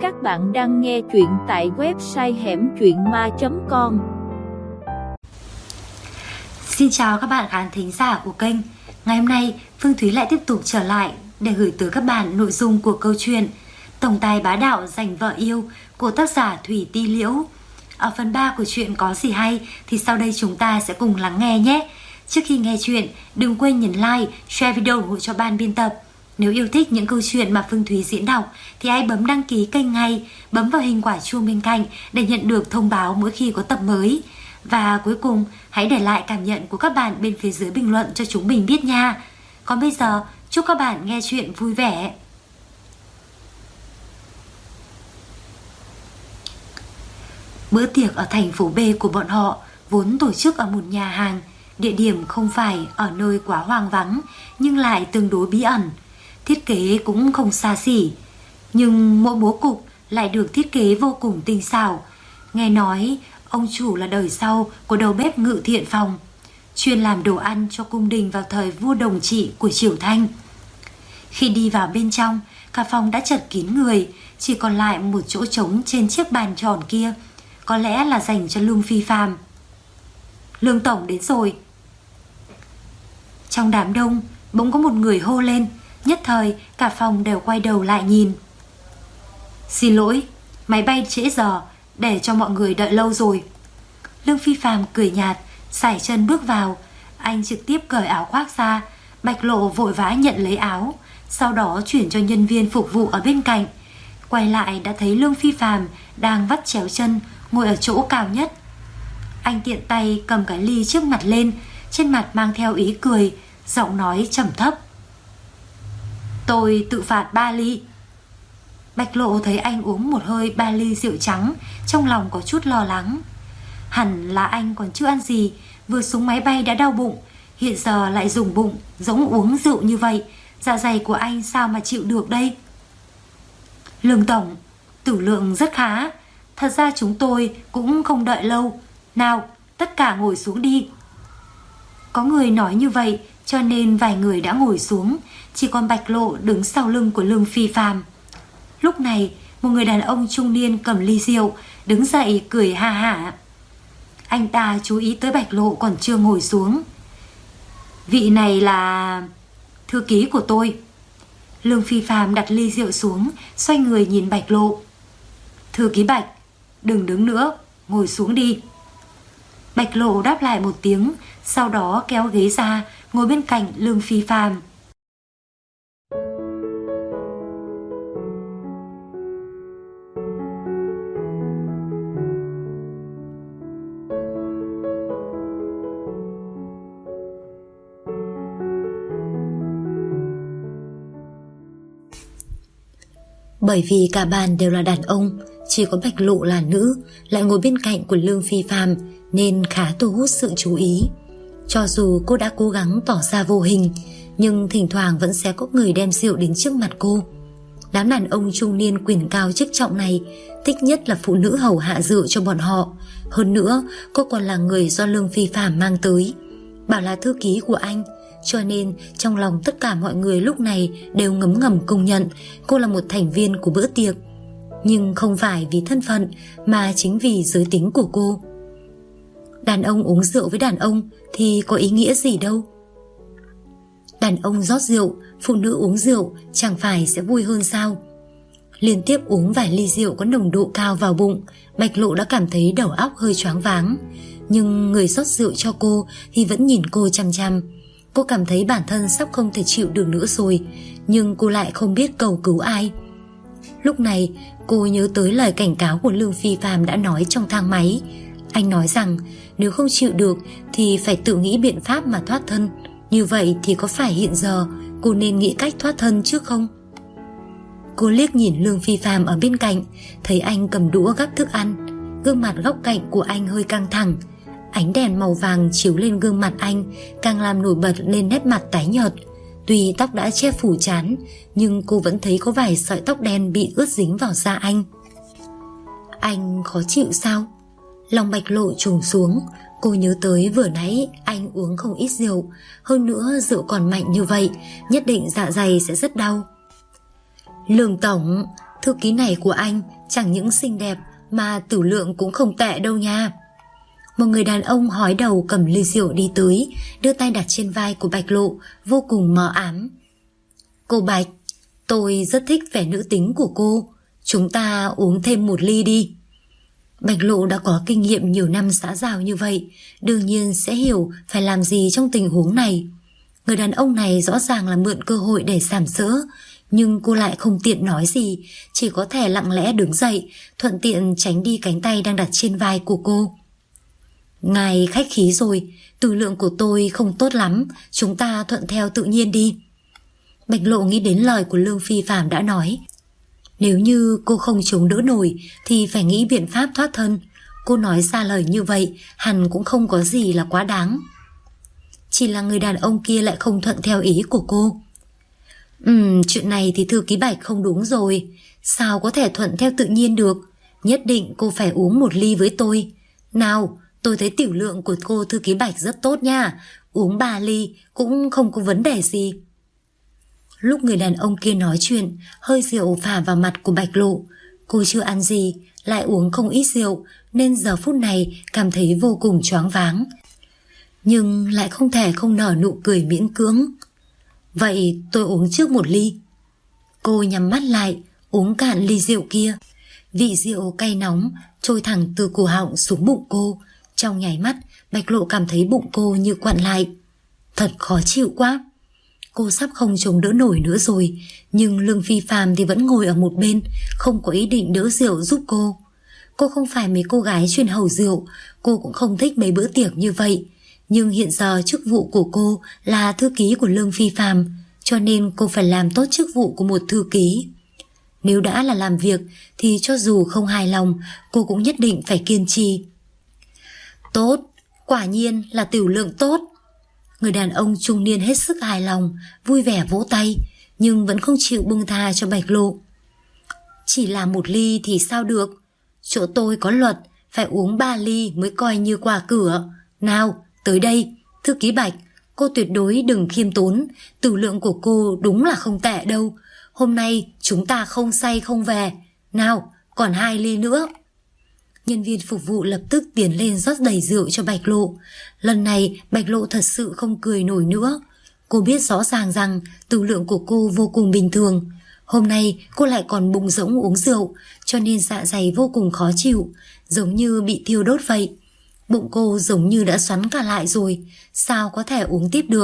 Các bạn đang nghe truyện tại website hẻmtruyện.ma.com. Xin chào các bạn khán thính giả của kênh. Ngày hôm nay Phương Thúy lại tiếp tục trở lại để gửi tới các bạn nội dung của câu chuyện Tổng tài bá đạo giành vợ yêu của tác giả Thủy Ti Liễu. Ở phần 3 của chuyện có gì hay thì sau đây chúng ta sẽ cùng lắng nghe nhé. Trước khi nghe chuyện, đừng quên nhấn like, share video ủng hộ cho ban biên tập. Nếu yêu thích những câu chuyện mà Phương Thúy diễn đọc thì hãy bấm đăng ký kênh ngay, bấm vào hình quả chuông bên cạnh để nhận được thông báo mỗi khi có tập mới. Và cuối cùng, hãy để lại cảm nhận của các bạn bên phía dưới bình luận cho chúng mình biết nha. Còn bây giờ, chúc các bạn nghe chuyện vui vẻ. Bữa tiệc ở thành phố B của bọn họ vốn tổ chức ở một nhà hàng. Địa điểm không phải ở nơi quá hoang vắng nhưng lại tương đối bí ẩn. Thiết kế cũng không xa xỉ, nhưng mỗi bố cục lại được thiết kế vô cùng tinh xảo. Nghe nói ông chủ là đời sau của đầu bếp Ngự Thiện Phòng, chuyên làm đồ ăn cho cung đình vào thời vua Đồng Trị của Triều Thanh. Khi đi vào bên trong, cả phòng đã chật kín người, chỉ còn lại một chỗ trống trên chiếc bàn tròn kia, có lẽ là dành cho Lương Phi Phàm. Lương tổng đến rồi. Trong đám đông bỗng có một người hô lên. Nhất thời cả phòng đều quay đầu lại nhìn. Xin lỗi, máy bay trễ giờ, để cho mọi người đợi lâu rồi. Lương Phi Phàm cười nhạt, sải chân bước vào. Anh trực tiếp cởi áo khoác ra. Bạch Lộ vội vã nhận lấy áo, sau đó chuyển cho nhân viên phục vụ ở bên cạnh. Quay lại đã thấy Lương Phi Phàm đang vắt chéo chân, ngồi ở chỗ cao nhất. Anh tiện tay cầm cái ly trước mặt lên, trên mặt mang theo ý cười, giọng nói trầm thấp. Tôi tự phạt 3 ly. Bạch Lộ thấy anh uống một hơi 3 ly rượu trắng, trong lòng có chút lo lắng. Hẳn là anh còn chưa ăn gì, vừa xuống máy bay đã đau bụng, hiện giờ lại dùng bụng giống uống rượu như vậy, dạ dày của anh sao mà chịu được đây. Lương tổng, tử lượng rất khá. Thật ra chúng tôi cũng không đợi lâu. Nào, tất cả ngồi xuống đi. Có người nói như vậy, cho nên vài người đã ngồi xuống, chỉ còn Bạch Lộ đứng sau lưng của Lương Phi Phàm. Lúc này, một người đàn ông trung niên cầm ly rượu, đứng dậy cười ha hả. Anh ta chú ý tới Bạch Lộ còn chưa ngồi xuống. Vị này là thư ký của tôi. Lương Phi Phàm đặt ly rượu xuống, xoay người nhìn Bạch Lộ. Thư ký Bạch, đừng đứng nữa, ngồi xuống đi. Bạch Lộ đáp lại một tiếng, sau đó kéo ghế ra, ngồi bên cạnh Lương Phi Phàm. Bởi vì cả bàn đều là đàn ông, chỉ có Bạch Lộ là nữ, lại ngồi bên cạnh của Lương Phi Phàm nên khá thu hút sự chú ý. Cho dù cô đã cố gắng tỏ ra vô hình, nhưng thỉnh thoảng vẫn sẽ có người đem rượu đến trước mặt cô. Đám đàn ông trung niên quyền cao chức trọng này thích nhất là phụ nữ hầu hạ rượu cho bọn họ. Hơn nữa, cô còn là người do Lương Phi Phàm mang tới, bảo là thư ký của anh, cho nên trong lòng tất cả mọi người lúc này đều ngấm ngầm công nhận cô là một thành viên của bữa tiệc. Nhưng không phải vì thân phận mà chính vì giới tính của cô. Đàn ông uống rượu với đàn ông thì có ý nghĩa gì đâu. Đàn ông rót rượu, phụ nữ uống rượu chẳng phải sẽ vui hơn sao? Liên tiếp uống vài ly rượu có nồng độ cao vào bụng, Bạch Lộ đã cảm thấy đầu óc hơi choáng váng. Nhưng người rót rượu cho cô thì vẫn nhìn cô chằm chằm. Cô cảm thấy bản thân sắp không thể chịu được nữa rồi, nhưng cô lại không biết cầu cứu ai. Lúc này cô nhớ tới lời cảnh cáo của Lương Phi Phàm đã nói trong thang máy. Anh nói rằng nếu không chịu được thì phải tự nghĩ biện pháp mà thoát thân. Như vậy thì có phải hiện giờ cô nên nghĩ cách thoát thân trước không? Cô liếc nhìn Lương Phi Phàm ở bên cạnh, thấy anh cầm đũa gắp thức ăn. Gương mặt góc cạnh của anh hơi căng thẳng. Ánh đèn màu vàng chiếu lên gương mặt anh, càng làm nổi bật lên nét mặt tái nhợt. Tuy tóc đã che phủ trán, nhưng cô vẫn thấy có vài sợi tóc đen bị ướt dính vào da anh. Anh khó chịu sao? Lòng Bạch Lộ trùng xuống. Cô nhớ tới vừa nãy anh uống không ít rượu, hơn nữa rượu còn mạnh như vậy, nhất định dạ dày sẽ rất đau. Lương tổng, Thư ký này của anh chẳng những xinh đẹp mà tử lượng cũng không tệ đâu nha. Một người đàn ông hói đầu cầm ly rượu đi tới, đưa tay đặt trên vai của Bạch Lộ, vô cùng mờ ám. Cô Bạch, tôi rất thích vẻ nữ tính của cô, chúng ta uống thêm một ly đi. Bạch Lộ đã có kinh nghiệm nhiều năm xã giao như vậy, đương nhiên sẽ hiểu phải làm gì trong tình huống này. Người đàn ông này rõ ràng là mượn cơ hội để sàm sỡ, nhưng cô lại không tiện nói gì, chỉ có thể lặng lẽ đứng dậy, thuận tiện tránh đi cánh tay đang đặt trên vai của cô. Ngài khách khí rồi, tử lượng của tôi không tốt lắm, chúng ta thuận theo tự nhiên đi. Bạch Lộ nghĩ đến lời của Lương Phi Phạm đã nói. Nếu như cô không chống đỡ nổi thì phải nghĩ biện pháp thoát thân. Cô nói ra lời như vậy hẳn cũng không có gì là quá đáng. Chỉ là người đàn ông kia lại không thuận theo ý của cô. Chuyện này thì thư ký Bạch không đúng rồi. Sao có thể thuận theo tự nhiên được? Nhất định cô phải uống một ly với tôi. Nào, tôi thấy tiểu lượng của cô thư ký Bạch rất tốt nha. Uống 3 ly cũng không có vấn đề gì. Lúc người đàn ông kia nói chuyện, hơi rượu phả vào mặt của Bạch Lộ. Cô chưa ăn gì, lại uống không ít rượu, nên giờ phút này cảm thấy vô cùng choáng váng. Nhưng lại không thể không nở nụ cười miễn cưỡng. Vậy tôi uống trước một ly. Cô nhắm mắt lại, uống cạn ly rượu kia. Vị rượu cay nóng trôi thẳng từ cổ họng xuống bụng cô. Trong nháy mắt, Bạch Lộ cảm thấy bụng cô như quặn lại. Thật khó chịu quá. Cô sắp không chống đỡ nổi nữa rồi, nhưng Lương Phi Phạm thì vẫn ngồi ở một bên, không có ý định đỡ rượu giúp cô. Cô không phải mấy cô gái chuyên hầu rượu, cô cũng không thích mấy bữa tiệc như vậy. Nhưng hiện giờ chức vụ của cô là thư ký của Lương Phi Phạm, cho nên cô phải làm tốt chức vụ của một thư ký. Nếu đã là làm việc thì cho dù không hài lòng, cô cũng nhất định phải kiên trì. Tốt, quả nhiên là tiểu lượng tốt. Người đàn ông trung niên hết sức hài lòng, vui vẻ vỗ tay, nhưng vẫn không chịu buông tha cho Bạch Lộ. Chỉ là một ly thì sao được? Chỗ tôi có luật, phải uống 3 ly mới coi như qua cửa. Nào, tới đây, thư ký Bạch, cô tuyệt đối đừng khiêm tốn, tử lượng của cô đúng là không tệ đâu. Hôm nay chúng ta không say không về. Nào, còn 2 ly nữa. Nhân viên phục vụ lập tức tiến lên rót đầy rượu cho Bạch Lộ. Lần này Bạch Lộ thật sự không cười nổi nữa. Cô biết rõ ràng rằng tử lượng của cô vô cùng bình thường. Hôm nay cô lại còn bụng rỗng uống rượu, cho nên dạ dày vô cùng khó chịu, giống như bị thiêu đốt vậy. Bụng cô giống như đã xoắn cả lại rồi, sao có thể uống tiếp được?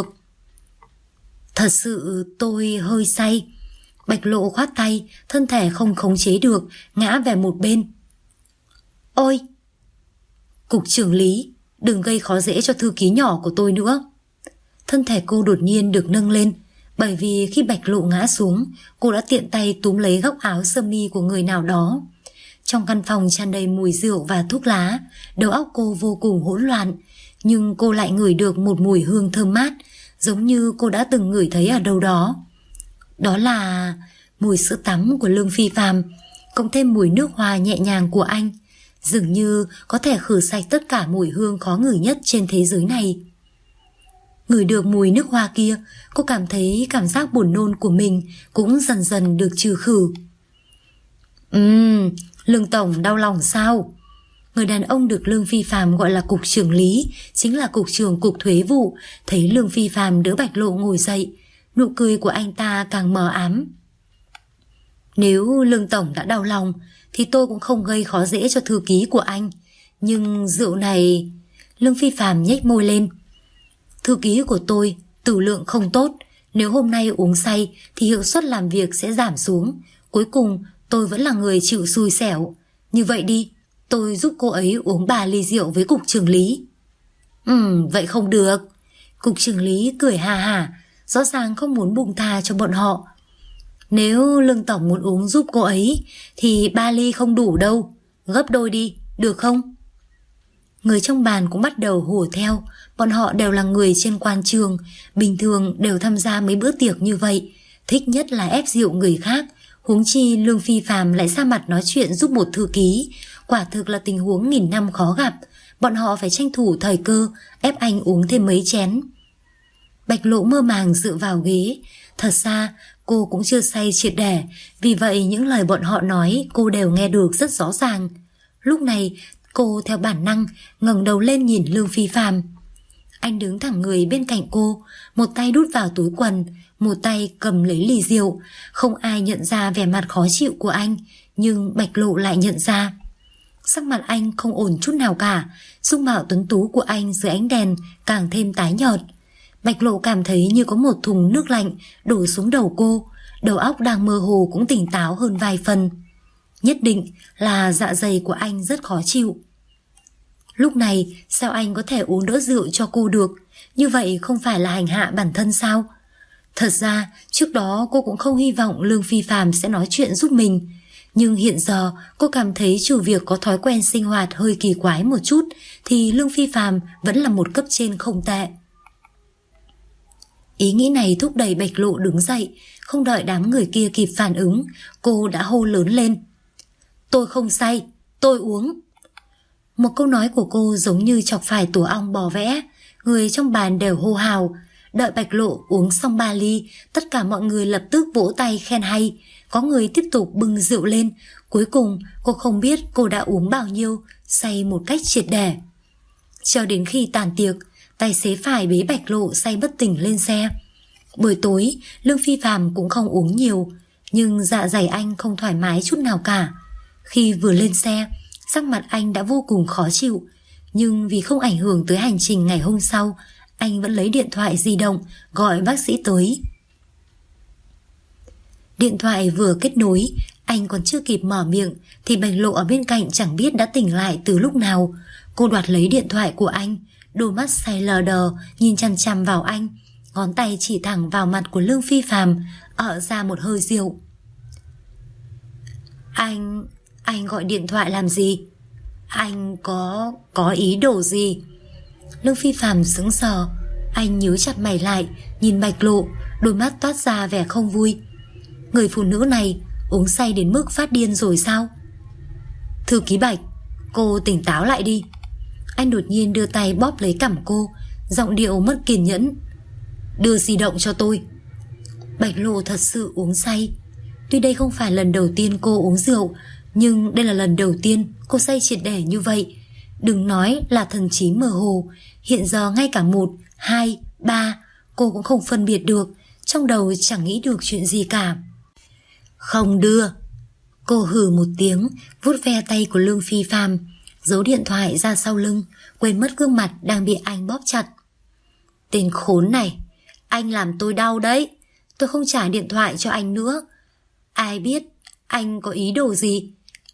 Thật sự tôi hơi say. Bạch Lộ khoát tay, thân thể không khống chế được, ngã về một bên. Ôi! Cục trưởng Lý, đừng gây khó dễ cho thư ký nhỏ của tôi nữa. Thân thể cô đột nhiên được nâng lên, bởi vì khi Bạch Lộ ngã xuống, cô đã tiện tay túm lấy góc áo sơ mi của người nào đó. Trong căn phòng tràn đầy mùi rượu và thuốc lá, đầu óc cô vô cùng hỗn loạn, nhưng cô lại ngửi được một mùi hương thơm mát, giống như cô đã từng ngửi thấy ở đâu đó. Đó là mùi sữa tắm của Lương Phi Phạm, cộng thêm mùi nước hoa nhẹ nhàng của anh, dường như có thể khử sạch tất cả mùi hương khó ngửi nhất trên thế giới này. Ngửi được mùi nước hoa kia, cô cảm thấy cảm giác buồn nôn của mình cũng dần dần được trừ khử. Lương tổng đau lòng sao? Người đàn ông được Lương Phi Phạm gọi là cục trưởng Lý, chính là cục trưởng cục thuế vụ, thấy Lương Phi Phạm đỡ Bạch Lộ ngồi dậy, nụ cười của anh ta càng mờ ám. Nếu Lương tổng đã đau lòng thì tôi cũng không gây khó dễ cho thư ký của anh, nhưng rượu này... Lương Phi Phạm nhếch môi lên. Thư ký của tôi tử lượng không tốt, nếu hôm nay uống say thì hiệu suất làm việc sẽ giảm xuống, cuối cùng tôi vẫn là người chịu xui xẻo. Như vậy đi, tôi giúp cô ấy uống 3 ly rượu với cục trưởng Lý. Vậy không được. Cục trưởng Lý cười hà hà, rõ ràng không muốn buông tha cho bọn họ. Nếu Lương tổng muốn uống giúp cô ấy thì 3 ly không đủ đâu, gấp đôi đi, được không? Người trong bàn cũng bắt đầu hùa theo, bọn họ đều là người trên quan trường, bình thường đều tham gia mấy bữa tiệc như vậy, thích nhất là ép rượu người khác, huống chi Lương Phi Phạm lại ra mặt nói chuyện giúp một thư ký, quả thực là tình huống nghìn năm khó gặp, bọn họ phải tranh thủ thời cơ, ép anh uống thêm mấy chén. Bạch Lộ mơ màng dựa vào ghế, thật ra Cô cũng chưa say triệt để, vì vậy những lời bọn họ nói cô đều nghe được rất rõ ràng. Lúc này cô theo bản năng ngẩng đầu lên nhìn Lương Phi Phạm. Anh đứng thẳng người bên cạnh cô, một tay đút vào túi quần, một tay cầm lấy ly rượu. Không ai nhận ra vẻ mặt khó chịu của anh, nhưng Bạch Lộ lại nhận ra. Sắc mặt anh không ổn chút nào cả, dung mạo tuấn tú của anh dưới ánh đèn càng thêm tái nhợt. Bạch Lộ cảm thấy như có một thùng nước lạnh đổ xuống đầu cô, đầu óc đang mơ hồ cũng tỉnh táo hơn vài phần. Nhất định là dạ dày của anh rất khó chịu. Lúc này sao anh có thể uống đỡ rượu cho cô được? Như vậy không phải là hành hạ bản thân sao? Thật ra trước đó cô cũng không hy vọng Lương Phi Phạm sẽ nói chuyện giúp mình, nhưng hiện giờ cô cảm thấy trừ việc có thói quen sinh hoạt hơi kỳ quái một chút thì Lương Phi Phạm vẫn là một cấp trên không tệ. Ý nghĩ này thúc đẩy Bạch Lộ đứng dậy, không đợi đám người kia kịp phản ứng, cô đã hô lớn lên. Tôi không say, tôi uống. Một câu nói của cô giống như chọc phải tổ ong bò vẽ, người trong bàn đều hô hào. Đợi Bạch Lộ uống xong 3 ly, tất cả mọi người lập tức vỗ tay khen hay, có người tiếp tục bưng rượu lên. Cuối cùng cô không biết cô đã uống bao nhiêu, say một cách triệt để. Cho đến khi tàn tiệc, tài xế phải bế Bạch Lộ say bất tỉnh lên xe. Buổi tối Lương Phi Phạm cũng không uống nhiều, nhưng dạ dày anh không thoải mái chút nào cả. Khi vừa lên xe, sắc mặt anh đã vô cùng khó chịu, nhưng vì không ảnh hưởng tới hành trình ngày hôm sau, anh vẫn lấy điện thoại di động gọi bác sĩ tới. Điện thoại vừa kết nối, anh còn chưa kịp mở miệng thì Bạch Lộ ở bên cạnh chẳng biết đã tỉnh lại từ lúc nào. Cô đoạt lấy điện thoại của anh, đôi mắt say lờ đờ nhìn chằm chằm vào anh, ngón tay chỉ thẳng vào mặt của Lương Phi Phạm, ợ ra một hơi rượu. Anh gọi điện thoại làm gì? Anh có ý đồ gì? Lương Phi Phạm sững sờ, anh nhíu chặt mày lại, nhìn Bạch Lộ, đôi mắt toát ra vẻ không vui. Người phụ nữ này uống say đến mức phát điên rồi sao? Thư ký Bạch, cô tỉnh táo lại đi. Anh đột nhiên đưa tay bóp lấy cằm cô, giọng điệu mất kiên nhẫn. Đưa di động cho tôi. Bạch Lộ thật sự uống say. Tuy đây không phải lần đầu tiên cô uống rượu, nhưng đây là lần đầu tiên cô say triệt để như vậy. Đừng nói là thần trí mơ hồ, hiện giờ ngay cả 1, 2, 3 cô cũng không phân biệt được, trong đầu chẳng nghĩ được chuyện gì cả. Không đưa. Cô hừ một tiếng, vuốt ve tay của Lương Phi Phạm, giấu điện thoại ra sau lưng, quên mất gương mặt đang bị anh bóp chặt. Tên khốn này, anh làm tôi đau đấy. Tôi không trả điện thoại cho anh nữa. Ai biết anh có ý đồ gì?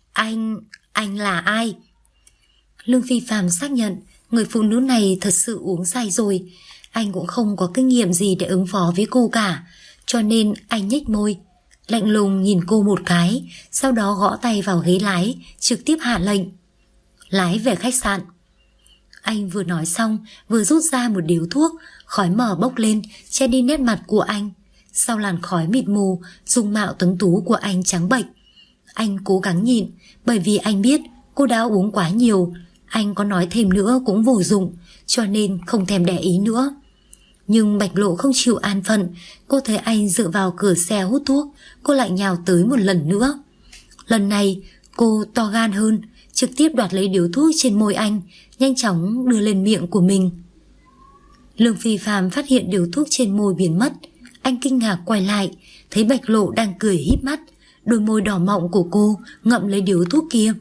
Anh là ai? Lương Phi Phạm xác nhận người phụ nữ này thật sự uống say rồi. Anh cũng không có kinh nghiệm gì để ứng phó với cô cả, cho nên anh nhếch môi, lạnh lùng nhìn cô một cái, sau đó gõ tay vào ghế lái, trực tiếp hạ lệnh. Lái về khách sạn. Anh vừa nói xong, vừa rút ra một điếu thuốc, khói mờ bốc lên, che đi nét mặt của anh. Sau làn khói mịt mù, dung mạo tuấn tú của anh trắng bệch. Anh cố gắng nhịn, bởi vì anh biết cô đã uống quá nhiều. Anh có nói thêm nữa cũng vô dụng, cho nên không thèm để ý nữa. Nhưng Bạch Lộ không chịu an phận. Cô thấy anh dựa vào cửa xe hút thuốc, cô lại nhào tới một lần nữa. Lần này cô to gan hơn, trực tiếp đoạt lấy điếu thuốc trên môi anh, nhanh chóng đưa lên miệng của mình. Lương Phi Phạm phát hiện điếu thuốc trên môi biến mất. Anh kinh ngạc quay lại, thấy Bạch Lộ đang cười híp mắt, đôi môi đỏ mọng của cô ngậm lấy điếu thuốc kia.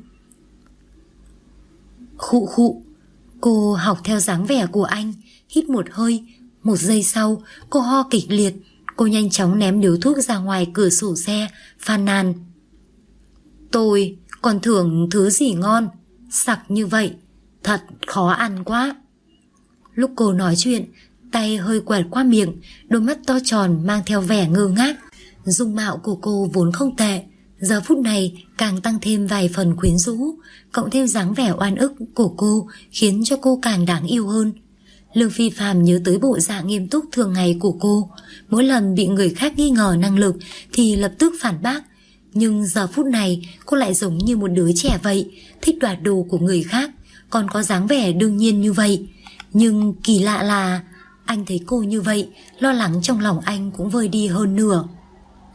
Khụ khụ. Cô học theo dáng vẻ của anh, hít một hơi. Một giây sau cô ho kịch liệt. Cô nhanh chóng ném điếu thuốc ra ngoài cửa sổ xe, phàn nàn. Tôi còn thưởng thứ gì ngon, sặc như vậy, thật khó ăn quá. Lúc cô nói chuyện, tay hơi quẹt qua miệng, đôi mắt to tròn mang theo vẻ ngơ ngác. Dung mạo của cô vốn không tệ, giờ phút này càng tăng thêm vài phần quyến rũ, cộng thêm dáng vẻ oan ức của cô khiến cho cô càng đáng yêu hơn. Lương Phi Phạm nhớ tới bộ dạng nghiêm túc thường ngày của cô, mỗi lần bị người khác nghi ngờ năng lực thì lập tức phản bác. Nhưng giờ phút này cô lại giống như một đứa trẻ vậy, thích đoạt đồ của người khác, còn có dáng vẻ đương nhiên như vậy. Nhưng kỳ lạ là anh thấy cô như vậy, lo lắng trong lòng anh cũng vơi đi hơn nửa.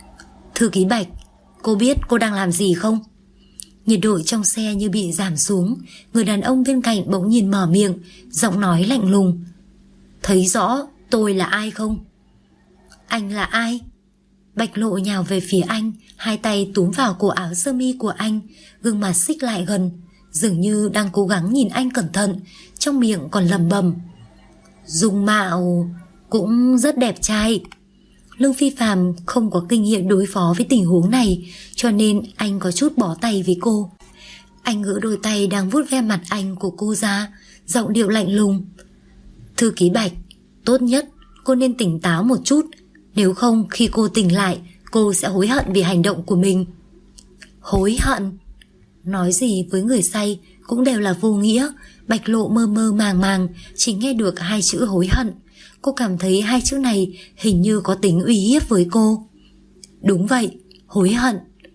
Thư ký Bạch, cô biết cô đang làm gì không? Nhiệt độ trong xe như bị giảm xuống. Người đàn ông bên cạnh bỗng nhiên mở miệng, giọng nói lạnh lùng. Thấy rõ tôi là ai không? Anh là ai? Bạch Lộ nhào về phía anh, hai tay túm vào cổ áo sơ mi của anh, gương mặt xích lại gần, dường như đang cố gắng nhìn anh cẩn thận, trong miệng còn lẩm bẩm. Dung mạo cũng rất đẹp trai. Lương Phi Phạm không có kinh nghiệm đối phó với tình huống này, cho nên anh có chút bỏ tay với cô. Anh gỡ đôi tay đang vuốt ve mặt anh của cô ra, giọng điệu lạnh lùng. Thư ký Bạch, tốt nhất cô nên tỉnh táo một chút, nếu không khi cô tỉnh lại, cô sẽ hối hận vì hành động của mình. Hối hận? Nói gì với người say cũng đều là vô nghĩa. Bạch Lộ mơ mơ màng màng chỉ nghe được hai chữ hối hận. Cô cảm thấy hai chữ này hình như có tính uy hiếp với cô. Đúng vậy, hối hận.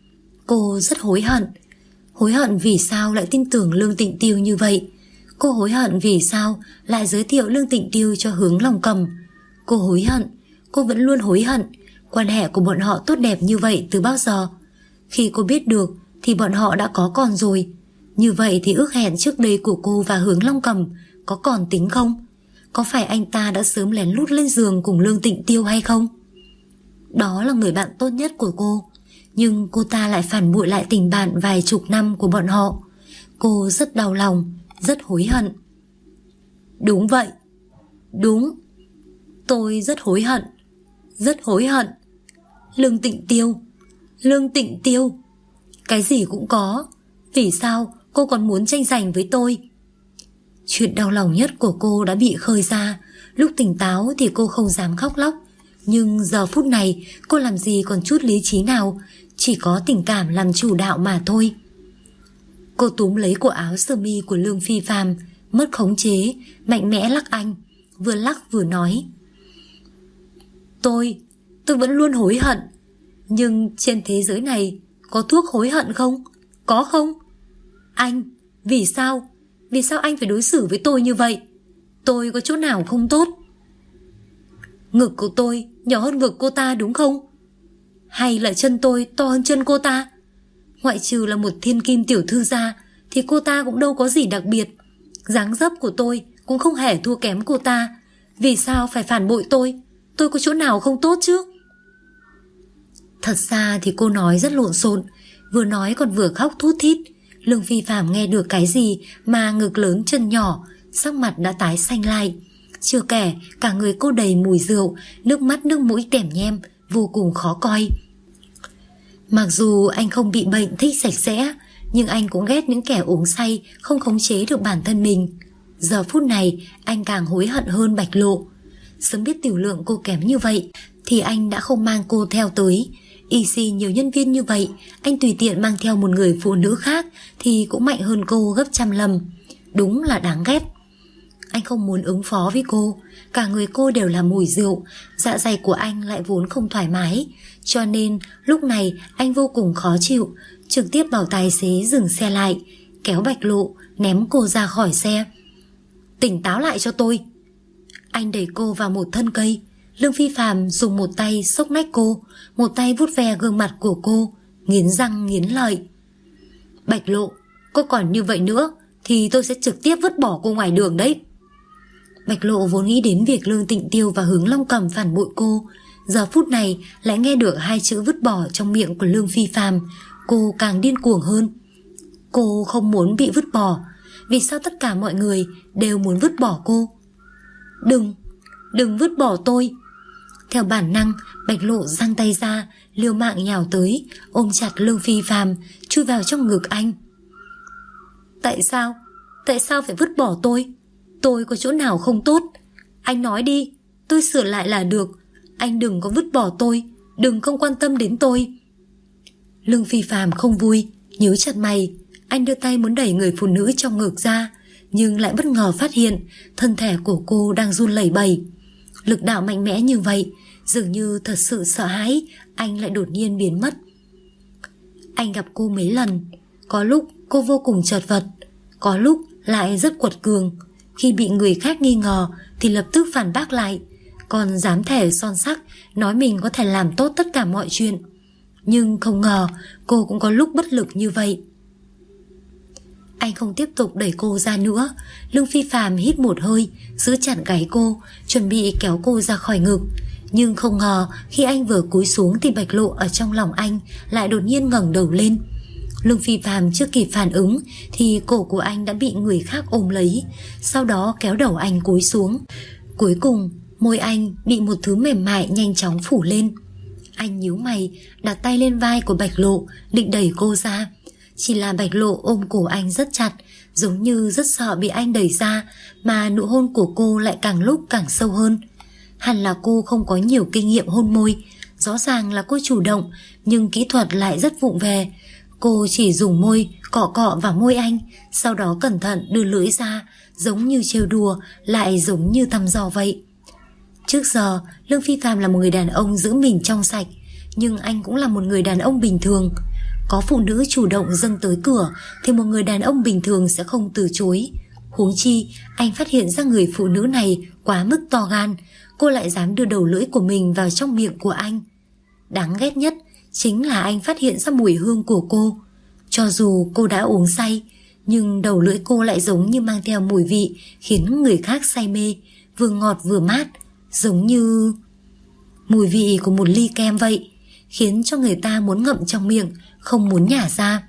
Cô rất hối hận. Hối hận vì sao lại tin tưởng Lương Tịnh Tiêu như vậy. Cô hối hận vì sao lại giới thiệu Lương Tịnh Tiêu cho Hướng Long Cầm. Cô hối hận. Cô vẫn luôn hối hận. Quan hệ của bọn họ tốt đẹp như vậy từ bao giờ? Khi cô biết được thì bọn họ đã có con rồi. Như vậy thì ước hẹn trước đây của cô và Hướng Long Cầm có còn tính không? Có phải anh ta đã sớm lén lút lên giường cùng Lương Tịnh Tiêu hay không? Đó là người bạn tốt nhất của cô, nhưng cô ta lại phản bội lại tình bạn vài chục năm của bọn họ. Cô rất đau lòng, rất hối hận. Đúng vậy. Đúng. Tôi rất hối hận. Rất hối hận. Lương Tịnh Tiêu. Lương Tịnh Tiêu. Cái gì cũng có. Vì sao cô còn muốn tranh giành với tôi? Chuyện đau lòng nhất của cô đã bị khơi ra. Lúc tỉnh táo thì cô không dám khóc lóc, nhưng giờ phút này cô làm gì còn chút lý trí nào, chỉ có tình cảm làm chủ đạo mà thôi. Cô túm lấy cổ áo sơ mi của Lương Phi Phạm, mất khống chế, mạnh mẽ lắc anh, vừa lắc vừa nói. Tôi vẫn luôn hối hận. Nhưng trên thế giới này có thuốc hối hận không? Có không? Anh, vì sao? Vì sao anh phải đối xử với tôi như vậy? Tôi có chỗ nào không tốt? Ngực của tôi nhỏ hơn ngực cô ta đúng không? Hay là chân tôi to hơn chân cô ta? Ngoại trừ là một thiên kim tiểu thư gia thì cô ta cũng đâu có gì đặc biệt. Dáng dấp của tôi cũng không hề thua kém cô ta. Vì sao phải phản bội tôi? Tôi có chỗ nào không tốt chứ? Thật ra thì cô nói rất lộn xộn, vừa nói còn vừa khóc thút thít. Lương Phi Phạm nghe được cái gì mà ngực lớn chân nhỏ, sắc mặt đã tái xanh lại. Chưa kể cả người cô đầy mùi rượu, nước mắt nước mũi tẻm nhem, vô cùng khó coi. Mặc dù anh không bị bệnh thích sạch sẽ, nhưng anh cũng ghét những kẻ uống say không khống chế được bản thân mình. Giờ phút này anh càng hối hận hơn Bạch Lộ. Sớm biết tiểu lượng cô kém như vậy thì anh đã không mang cô theo tới. EC nhiều nhân viên như vậy, anh tùy tiện mang theo một người phụ nữ khác thì cũng mạnh hơn cô gấp trăm lần. Đúng là đáng ghét. Anh không muốn ứng phó với cô. Cả người cô đều là mùi rượu, dạ dày của anh lại vốn không thoải mái, cho nên lúc này anh vô cùng khó chịu, trực tiếp bảo tài xế dừng xe lại, kéo Bạch Lộ ném cô ra khỏi xe. Tỉnh táo lại cho tôi. Anh đẩy cô vào một thân cây. Lương Phi Phạm dùng một tay xốc nách cô, một tay vuốt ve gương mặt của cô, nghiến răng nghiến lợi. Bạch Lộ, cô còn như vậy nữa thì tôi sẽ trực tiếp vứt bỏ cô ngoài đường đấy. Bạch Lộ vốn nghĩ đến việc Lương Tịnh Tiêu và Hướng Long Cầm phản bội cô, giờ phút này lại nghe được hai chữ vứt bỏ trong miệng của Lương Phi Phạm, cô càng điên cuồng hơn. Cô không muốn bị vứt bỏ. Vì sao tất cả mọi người đều muốn vứt bỏ cô? Đừng vứt bỏ tôi. Theo bản năng, Bạch Lộ giang tay ra, liều mạng nhào tới, ôm chặt Lương Phi Phạm, chui vào trong ngực anh. Tại sao phải vứt bỏ tôi? Tôi có chỗ nào không tốt? Anh nói đi, tôi sửa lại là được. Anh đừng có vứt bỏ tôi, đừng không quan tâm đến tôi. Lương Phi Phạm không vui, nhíu chặt mày. Anh đưa tay muốn đẩy người phụ nữ trong ngực ra, nhưng lại bất ngờ phát hiện thân thể của cô đang run lẩy bẩy. Lực đạo mạnh mẽ như vậy, dường như thật sự sợ hãi, anh lại đột nhiên biến mất. Anh gặp cô mấy lần, có lúc cô vô cùng chật vật, có lúc lại rất quật cường. Khi bị người khác nghi ngờ thì lập tức phản bác lại, còn dám thề son sắc nói mình có thể làm tốt tất cả mọi chuyện. Nhưng không ngờ cô cũng có lúc bất lực như vậy. Anh không tiếp tục đẩy cô ra nữa. Lương Phi Phạm hít một hơi, giữ chặt gáy cô, chuẩn bị kéo cô ra khỏi ngực. Nhưng không ngờ khi anh vừa cúi xuống thì Bạch Lộ ở trong lòng anh lại đột nhiên ngẩng đầu lên. Lương Phi Phạm chưa kịp phản ứng thì cổ của anh đã bị người khác ôm lấy, sau đó kéo đầu anh cúi xuống. Cuối cùng môi anh bị một thứ mềm mại nhanh chóng phủ lên. Anh nhíu mày, đặt tay lên vai của Bạch Lộ, định đẩy cô ra. Chỉ là Bạch Lộ ôm cổ anh rất chặt, giống như rất sợ bị anh đẩy ra, mà nụ hôn của cô lại càng lúc càng sâu hơn. Hẳn là cô không có nhiều kinh nghiệm hôn môi, rõ ràng là cô chủ động, nhưng kỹ thuật lại rất vụng về. Cô chỉ dùng môi cọ cọ vào môi anh, sau đó cẩn thận đưa lưỡi ra, giống như trêu đùa, lại giống như thăm dò vậy. Trước giờ, Lương Phi Phạm là một người đàn ông giữ mình trong sạch, nhưng anh cũng là một người đàn ông bình thường. Có phụ nữ chủ động dâng tới cửa thì một người đàn ông bình thường sẽ không từ chối. Huống chi, anh phát hiện ra người phụ nữ này quá mức to gan, cô lại dám đưa đầu lưỡi của mình vào trong miệng của anh. Đáng ghét nhất chính là anh phát hiện ra mùi hương của cô. Cho dù cô đã uống say, nhưng đầu lưỡi cô lại giống như mang theo mùi vị khiến người khác say mê, vừa ngọt vừa mát, giống như mùi vị của một ly kem vậy, khiến cho người ta muốn ngậm trong miệng, không muốn nhả ra.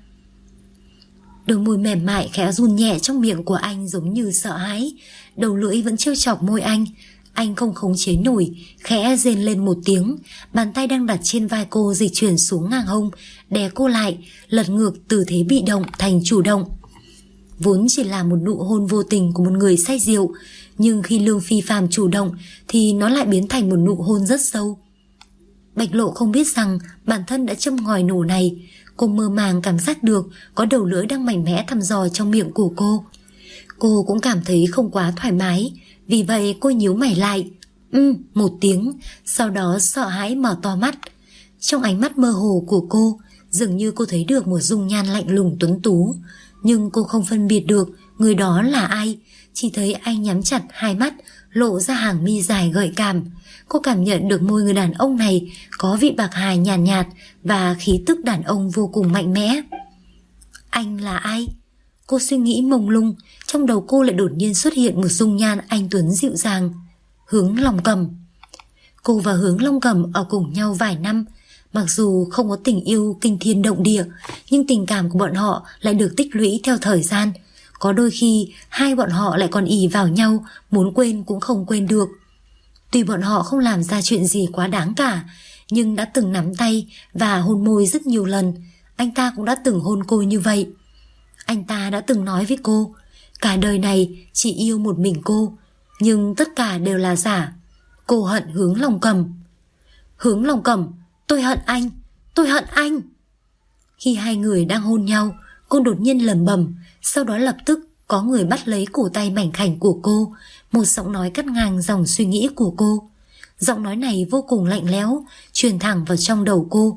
Đôi môi mềm mại khẽ run nhẹ trong miệng của anh giống như sợ hãi, đầu lưỡi vẫn trêu chọc môi anh. Anh không khống chế nổi, khẽ rên lên một tiếng, bàn tay đang đặt trên vai cô dịch chuyển xuống ngang hông, đè cô lại, lật ngược từ thế bị động thành chủ động. Vốn chỉ là một nụ hôn vô tình của một người say rượu, nhưng khi Lương Phi Phạm chủ động thì nó lại biến thành một nụ hôn rất sâu. Bạch Lộ không biết rằng bản thân đã châm ngòi nổ này. Cô mơ màng cảm giác được có đầu lưỡi đang mạnh mẽ thăm dò trong miệng của cô. Cô cũng cảm thấy không quá thoải mái, vì vậy cô nhíu mày lại. Một tiếng, sau đó sợ hãi mở to mắt. Trong ánh mắt mơ hồ của cô, dường như cô thấy được một dung nhan lạnh lùng tuấn tú, nhưng cô không phân biệt được người đó là ai. Chỉ thấy anh nhắm chặt hai mắt, lộ ra hàng mi dài gợi cảm. Cô cảm nhận được môi người đàn ông này có vị bạc hà nhàn nhạt, và khí tức đàn ông vô cùng mạnh mẽ. Anh là ai? Cô suy nghĩ mông lung, trong đầu cô lại đột nhiên xuất hiện một dung nhan anh tuấn dịu dàng. Hướng Long Cầm. Cô và Hướng Long Cầm ở cùng nhau vài năm. Mặc dù không có tình yêu kinh thiên động địa, nhưng tình cảm của bọn họ lại được tích lũy theo thời gian. Có đôi khi hai bọn họ lại còn ì vào nhau, muốn quên cũng không quên được. Tuy bọn họ không làm ra chuyện gì quá đáng cả, nhưng đã từng nắm tay và hôn môi rất nhiều lần. Anh ta cũng đã từng hôn cô như vậy. Anh ta đã từng nói với cô, cả đời này chỉ yêu một mình cô, nhưng tất cả đều là giả. Cô hận Hướng Long Cầm. Hướng Long Cầm, tôi hận anh, tôi hận anh. Khi hai người đang hôn nhau, cô đột nhiên lẩm bẩm, sau đó lập tức có người bắt lấy cổ tay mảnh khảnh của cô. Một giọng nói cắt ngang dòng suy nghĩ của cô. Giọng nói này vô cùng lạnh lẽo, truyền thẳng vào trong đầu cô.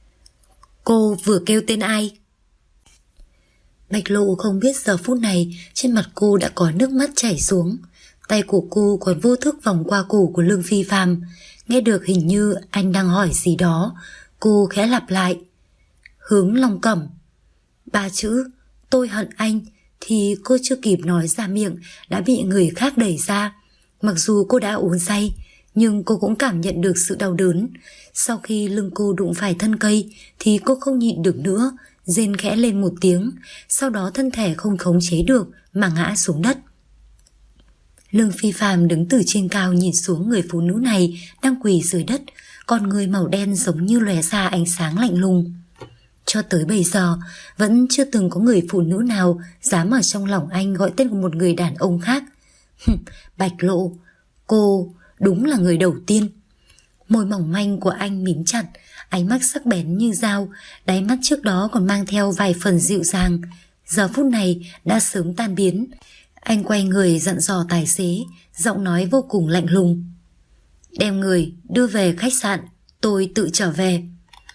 Cô vừa kêu tên ai? Bạch Lộ không biết giờ phút này trên mặt cô đã có nước mắt chảy xuống. Tay của cô còn vô thức vòng qua cổ của Lương Phi Phạm. Nghe được hình như anh đang hỏi gì đó, cô khẽ lặp lại. Hướng Long Cẩm. Ba chữ tôi hận anh thì cô chưa kịp nói ra miệng đã bị người khác đẩy ra. Mặc dù cô đã uống say, nhưng cô cũng cảm nhận được sự đau đớn. Sau khi lưng cô đụng phải thân cây thì cô không nhịn được nữa, rên khẽ lên một tiếng, sau đó thân thể không khống chế được mà ngã xuống đất. Lương Phi Phạm đứng từ trên cao nhìn xuống người phụ nữ này đang quỳ dưới đất, con người màu đen giống như lóe ra ánh sáng lạnh lùng. Cho tới bây giờ vẫn chưa từng có người phụ nữ nào dám ở trong lòng anh gọi tên của một người đàn ông khác. Bạch Lộ, cô đúng là người đầu tiên. Môi mỏng manh của anh mím chặt, ánh mắt sắc bén như dao, đáy mắt trước đó còn mang theo vài phần dịu dàng, giờ phút này đã sớm tan biến. Anh quay người dặn dò tài xế, giọng nói vô cùng lạnh lùng. Đem người đưa về khách sạn, tôi tự trở về.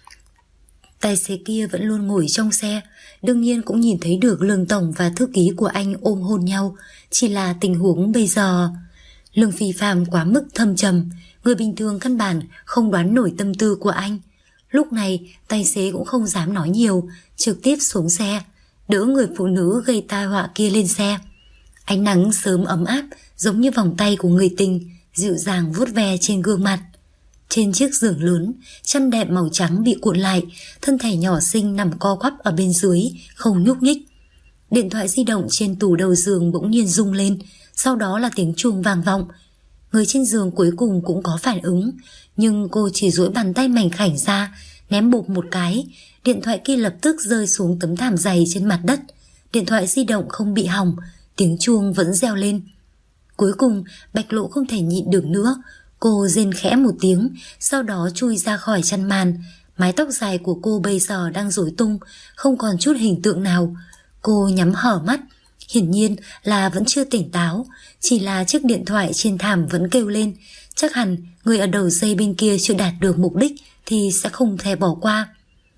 Tài xế kia vẫn luôn ngồi trong xe, đương nhiên cũng nhìn thấy được Lương Tổng và thư ký của anh ôm hôn nhau. Chỉ là tình huống bây giờ Lương Phi Phạm quá mức thâm trầm, người bình thường căn bản không đoán nổi tâm tư của anh. Lúc này tài xế cũng không dám nói nhiều, trực tiếp xuống xe, đỡ người phụ nữ gây tai họa kia lên xe. Ánh nắng sớm ấm áp giống như vòng tay của người tình, dịu dàng vuốt ve trên gương mặt. Trên chiếc giường lớn, chăn đệm màu trắng bị cuộn lại, thân thể nhỏ xinh nằm co quắp ở bên dưới, không nhúc nhích. Điện thoại di động trên tủ đầu giường bỗng nhiên rung lên, sau đó là tiếng chuông vang vọng. Người trên giường cuối cùng cũng có phản ứng, nhưng cô chỉ duỗi bàn tay mảnh khảnh ra, ném bụp một cái, điện thoại kia lập tức rơi xuống tấm thảm dày trên mặt đất. Điện thoại di động không bị hỏng, tiếng chuông vẫn reo lên. Cuối cùng Bạch Lộ không thể nhịn được nữa, cô rên khẽ một tiếng, sau đó chui ra khỏi chăn màn. Mái tóc dài của cô bây giờ đang rối tung, không còn chút hình tượng nào. Cô nhắm hở mắt, hiển nhiên là vẫn chưa tỉnh táo, chỉ là chiếc điện thoại trên thảm vẫn kêu lên. Chắc hẳn người ở đầu dây bên kia chưa đạt được mục đích thì sẽ không thể bỏ qua.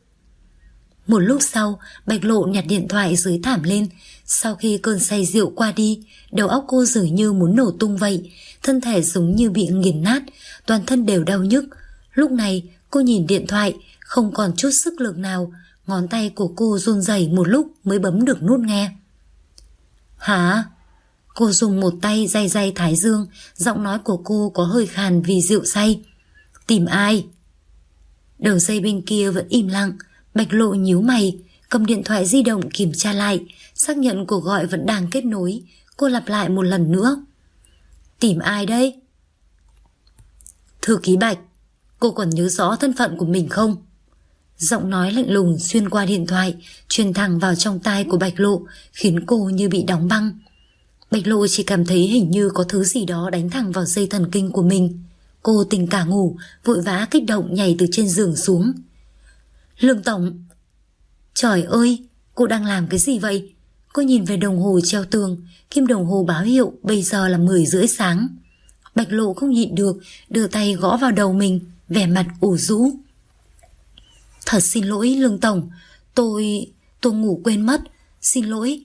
Một lúc sau, Bạch Lộ nhặt điện thoại dưới thảm lên. Sau khi cơn say rượu qua đi, đầu óc cô dường như muốn nổ tung vậy, thân thể giống như bị nghiền nát, toàn thân đều đau nhức. Lúc này cô nhìn điện thoại, không còn chút sức lực nào, ngón tay của cô run rẩy một lúc mới bấm được nút nghe. Hả? Cô dùng một tay day day thái dương, giọng nói của cô có hơi khàn vì rượu say. Tìm ai? Đầu dây bên kia vẫn im lặng. Bạch Lộ nhíu mày, cầm điện thoại di động kiểm tra lại, xác nhận cuộc gọi vẫn đang kết nối. Cô lặp lại một lần nữa. Tìm ai đây? Thư ký Bạch, cô còn nhớ rõ thân phận của mình không? Giọng nói lạnh lùng xuyên qua điện thoại, truyền thẳng vào trong tai của Bạch Lộ, khiến cô như bị đóng băng. Bạch Lộ chỉ cảm thấy hình như có thứ gì đó đánh thẳng vào dây thần kinh của mình. Cô tỉnh cả ngủ, vội vã kích động nhảy từ trên giường xuống. Lương Tổng! Trời ơi, cô đang làm cái gì vậy? Cô nhìn về đồng hồ treo tường, kim đồng hồ báo hiệu bây giờ là 10:30 sáng. Bạch Lộ không nhịn được, đưa tay gõ vào đầu mình, vẻ mặt ủ rũ. Thật xin lỗi Lương Tổng, tôi ngủ quên mất, xin lỗi.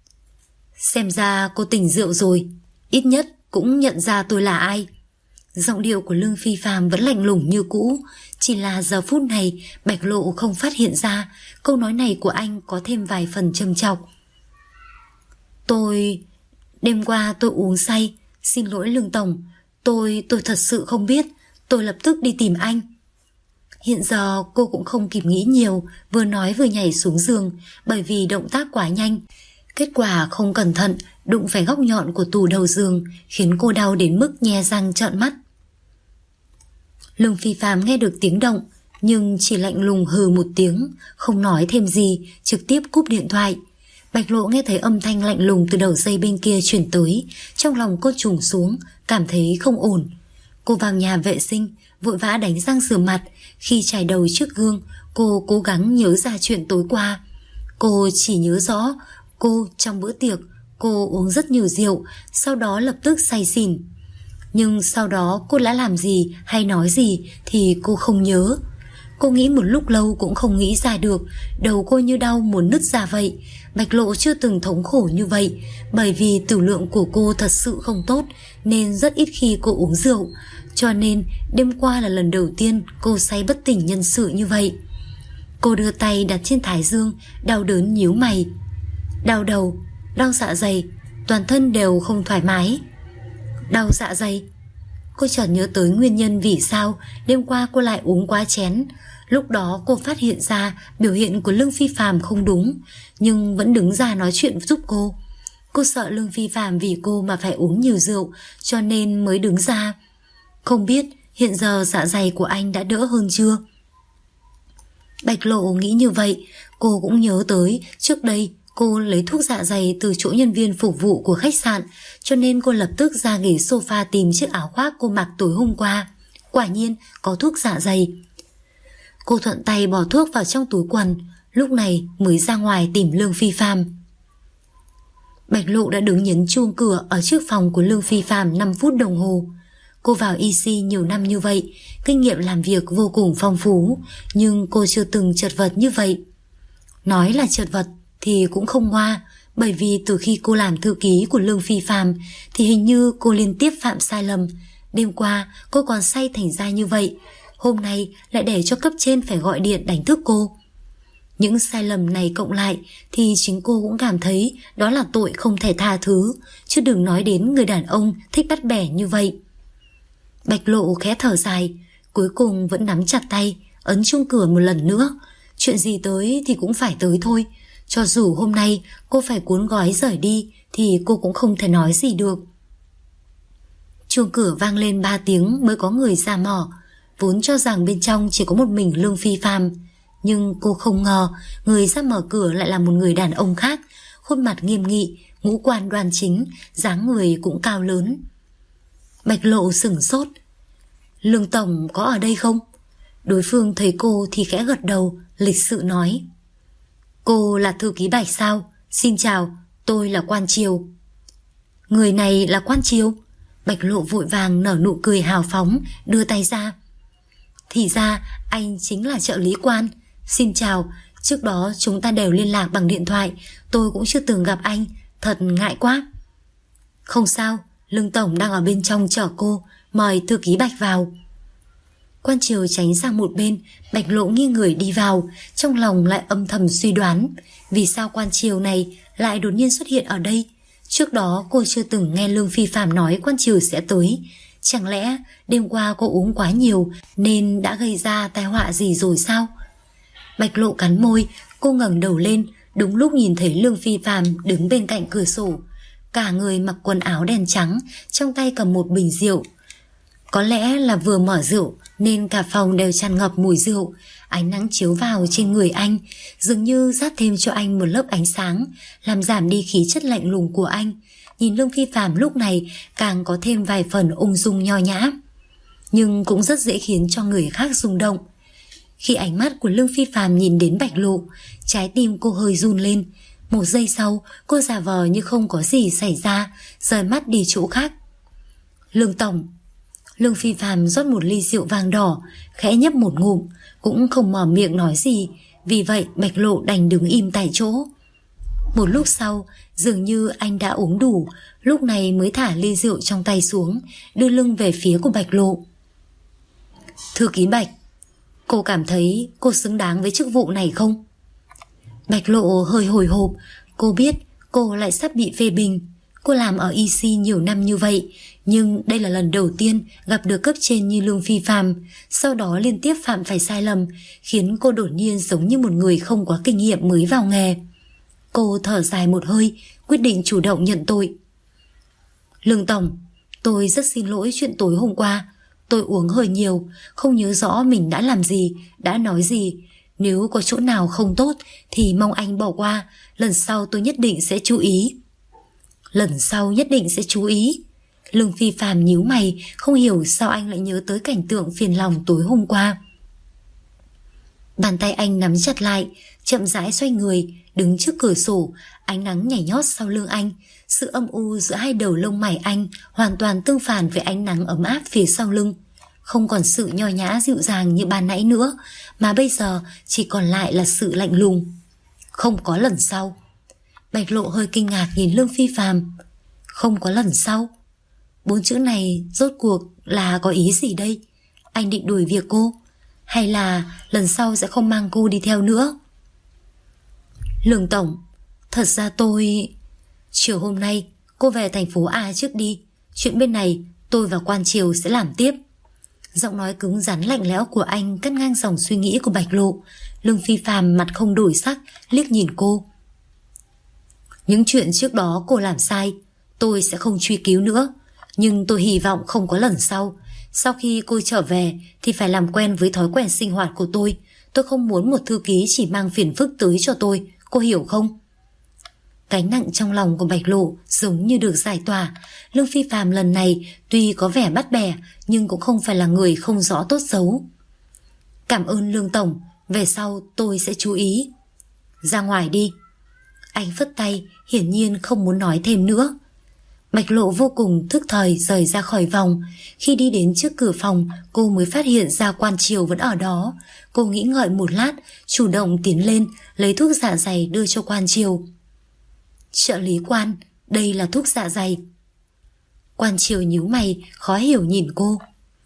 Xem ra cô tỉnh rượu rồi, ít nhất cũng nhận ra tôi là ai. Giọng điệu của Lương Phi Phàm vẫn lạnh lùng như cũ, chỉ là giờ phút này Bạch Lộ không phát hiện ra câu nói này của anh có thêm vài phần châm chọc. Đêm qua tôi uống say, xin lỗi Lương Tổng, tôi thật sự không biết, tôi lập tức đi tìm anh. Hiện giờ cô cũng không kịp nghĩ nhiều, vừa nói vừa nhảy xuống giường, bởi vì động tác quá nhanh. Kết quả không cẩn thận đụng phải góc nhọn của tủ đầu giường, khiến cô đau đến mức nhe răng trợn mắt. Lương Phi Phàm nghe được tiếng động, nhưng chỉ lạnh lùng hừ một tiếng, không nói thêm gì, trực tiếp cúp điện thoại. Bạch Lộ nghe thấy âm thanh lạnh lùng từ đầu dây bên kia chuyển tới, trong lòng cô trùng xuống, cảm thấy không ổn. Cô vào nhà vệ sinh, vội vã đánh răng rửa mặt. Khi chải đầu trước gương, cô cố gắng nhớ ra chuyện tối qua. Cô chỉ nhớ rõ trong bữa tiệc cô uống rất nhiều rượu, sau đó lập tức say xỉn. Nhưng sau đó cô đã làm gì hay nói gì thì cô không nhớ. Cô nghĩ một lúc lâu cũng không nghĩ ra được, đầu cô như đau muốn nứt ra vậy. Bạch Lộ chưa từng thống khổ như vậy, bởi vì tử lượng của cô thật sự không tốt nên rất ít khi cô uống rượu. Cho nên đêm qua là lần đầu tiên cô say bất tỉnh nhân sự như vậy. Cô đưa tay đặt trên thái dương, đau đớn nhíu mày. Đau đầu, đau dạ dày, toàn thân đều không thoải mái. Đau dạ dày. Cô chợt nhớ tới nguyên nhân vì sao đêm qua cô lại uống quá chén. Lúc đó cô phát hiện ra biểu hiện của Lương Phi Phàm không đúng, nhưng vẫn đứng ra nói chuyện giúp cô. Cô sợ Lương Phi Phàm vì cô mà phải uống nhiều rượu, cho nên mới đứng ra. Không biết hiện giờ dạ dày của anh đã đỡ hơn chưa? Bạch Lộ nghĩ như vậy. Cô cũng nhớ tới trước đây cô lấy thuốc dạ dày từ chỗ nhân viên phục vụ của khách sạn, cho nên cô lập tức ra ghế sofa tìm chiếc áo khoác cô mặc tối hôm qua. Quả nhiên có thuốc dạ dày. Cô thuận tay bỏ thuốc vào trong túi quần, lúc này mới ra ngoài tìm Lương Phi Phàm. Bạch Lộ đã đứng nhấn chuông cửa ở trước phòng của Lương Phi Phàm 5 phút đồng hồ. Cô vào EC nhiều năm như vậy, kinh nghiệm làm việc vô cùng phong phú, nhưng cô chưa từng chật vật như vậy. Nói là chật vật thì cũng không ngoa, bởi vì từ khi cô làm thư ký của Lương Phi Phàm thì hình như cô liên tiếp phạm sai lầm. Đêm qua cô còn say thành ra như vậy. hôm nay lại để cho cấp trên phải gọi điện đánh thức cô. Những sai lầm này cộng lại thì chính cô cũng cảm thấy đó là tội không thể tha thứ, chứ đừng nói đến người đàn ông thích bắt bẻ như vậy. Bạch Lộ khẽ thở dài, cuối cùng vẫn nắm chặt tay, ấn chuông cửa một lần nữa. Chuyện gì tới thì cũng phải tới thôi. Cho dù hôm nay cô phải cuốn gói rời đi thì cô cũng không thể nói gì được. Chuông cửa vang lên 3 tiếng mới có người ra mở. Vốn cho rằng bên trong chỉ có một mình Lương Phi Phạm, nhưng cô không ngờ người ra mở cửa lại là một người đàn ông khác, khuôn mặt nghiêm nghị, ngũ quan đoan chính, dáng người cũng cao lớn. Bạch Lộ sửng sốt. Lương tổng có ở đây không? Đối phương thấy cô thì khẽ gật đầu, lịch sự nói. Cô là thư ký Bạch sao? Xin chào, tôi là Quan Triều. Người này là Quan Triều? Bạch Lộ vội vàng nở nụ cười hào phóng, đưa tay ra. Thì ra anh chính là trợ lý Quan. Xin chào, trước đó chúng ta đều liên lạc bằng điện thoại, tôi cũng chưa từng gặp anh, thật ngại quá. Không sao, Lương tổng đang ở bên trong chờ cô, mời thư ký Bạch vào. Quan Triều tránh sang một bên, Bạch Lộ nghiêng người đi vào, trong lòng lại âm thầm suy đoán, vì sao Quan Triều này lại đột nhiên xuất hiện ở đây. Trước đó cô chưa từng nghe Lương Phi Phạm nói Quan Triều sẽ tới. Chẳng lẽ đêm qua cô uống quá nhiều nên đã gây ra tai họa gì rồi sao? Bạch Lộ cắn môi, cô ngẩng đầu lên, đúng lúc nhìn thấy Lương Phi Phạm đứng bên cạnh cửa sổ. Cả người mặc quần áo đen trắng, trong tay cầm một bình rượu. Có lẽ là vừa mở rượu nên cả phòng đều tràn ngập mùi rượu. Ánh nắng chiếu vào trên người anh, dường như dát thêm cho anh một lớp ánh sáng, làm giảm đi khí chất lạnh lùng của anh. Nhìn Lương Phi Phạm lúc này càng có thêm vài phần ung dung nho nhã, nhưng cũng rất dễ khiến cho người khác rung động. Khi ánh mắt của Lương Phi Phạm nhìn đến Bạch Lộ, trái tim cô hơi run lên. Một giây sau, cô giả vờ như không có gì xảy ra, rời mắt đi chỗ khác. Lương tổng. Lương Phi Phạm rót một ly rượu vang đỏ, khẽ nhấp một ngụm, cũng không mở miệng nói gì. Vì vậy Bạch Lộ đành đứng im tại chỗ. Một lúc sau, dường như anh đã uống đủ, lúc này mới thả ly rượu trong tay xuống, đưa lưng về phía của Bạch Lộ. Thư ký Bạch, cô cảm thấy cô xứng đáng với chức vụ này không? Bạch Lộ hơi hồi hộp, cô biết cô lại sắp bị phê bình. Cô làm ở EC nhiều năm như vậy, nhưng đây là lần đầu tiên gặp được cấp trên như Lương Phi Phạm, sau đó liên tiếp phạm phải sai lầm, khiến cô đột nhiên giống như một người không có kinh nghiệm mới vào nghề. Cô thở dài một hơi, quyết định chủ động nhận tội. Lương tổng, tôi rất xin lỗi chuyện tối hôm qua. Tôi uống hơi nhiều, không nhớ rõ mình đã làm gì, đã nói gì. Nếu có chỗ nào không tốt thì mong anh bỏ qua, lần sau tôi nhất định sẽ chú ý. Lần sau nhất định sẽ chú ý. Lương Phi Phạm nhíu mày, không hiểu sao anh lại nhớ tới cảnh tượng phiền lòng tối hôm qua. Bàn tay anh nắm chặt lại, chậm rãi xoay người, đứng trước cửa sổ, ánh nắng nhảy nhót sau lưng anh. Sự âm u giữa hai đầu lông mày anh hoàn toàn tương phản với ánh nắng ấm áp phía sau lưng. Không còn sự nho nhã dịu dàng như ban nãy nữa, mà bây giờ chỉ còn lại là sự lạnh lùng. Không có lần sau. Bạch Lộ hơi kinh ngạc nhìn Lương Phi Phạm. Không có lần sau. 4 chữ này rốt cuộc là có ý gì đây? Anh định đuổi việc cô, hay là lần sau sẽ không mang cô đi theo nữa? Lương tổng, thật ra tôi... Chiều hôm nay cô về thành phố A trước đi. Chuyện bên này tôi và Quan Triều sẽ làm tiếp. Giọng nói cứng rắn lạnh lẽo của anh cắt ngang dòng suy nghĩ của Bạch Lộ. Lương Phi Phạm mặt không đổi sắc, liếc nhìn cô. Những chuyện trước đó cô làm sai, tôi sẽ không truy cứu nữa. Nhưng tôi hy vọng không có lần sau. Sau khi cô trở về thì phải làm quen với thói quen sinh hoạt của tôi. Tôi không muốn một thư ký chỉ mang phiền phức tới cho tôi, cô hiểu không? Gánh nặng trong lòng của Bạch Lộ giống như được giải tỏa. Lương Phi Phạm lần này tuy có vẻ bắt bẻ, nhưng cũng không phải là người không rõ tốt xấu. Cảm ơn Lương tổng, về sau tôi sẽ chú ý. Ra ngoài đi. Anh phất tay, hiển nhiên không muốn nói thêm nữa. Bạch Lộ vô cùng thức thời rời ra khỏi vòng. Khi đi đến trước cửa phòng, cô mới phát hiện ra Quan Triều vẫn ở đó. Cô nghĩ ngợi một lát, chủ động tiến lên, lấy thuốc dạ dày đưa cho Quan Triều. Trợ lý Quan, đây là thuốc dạ dày. Quan Triều nhíu mày, khó hiểu nhìn cô.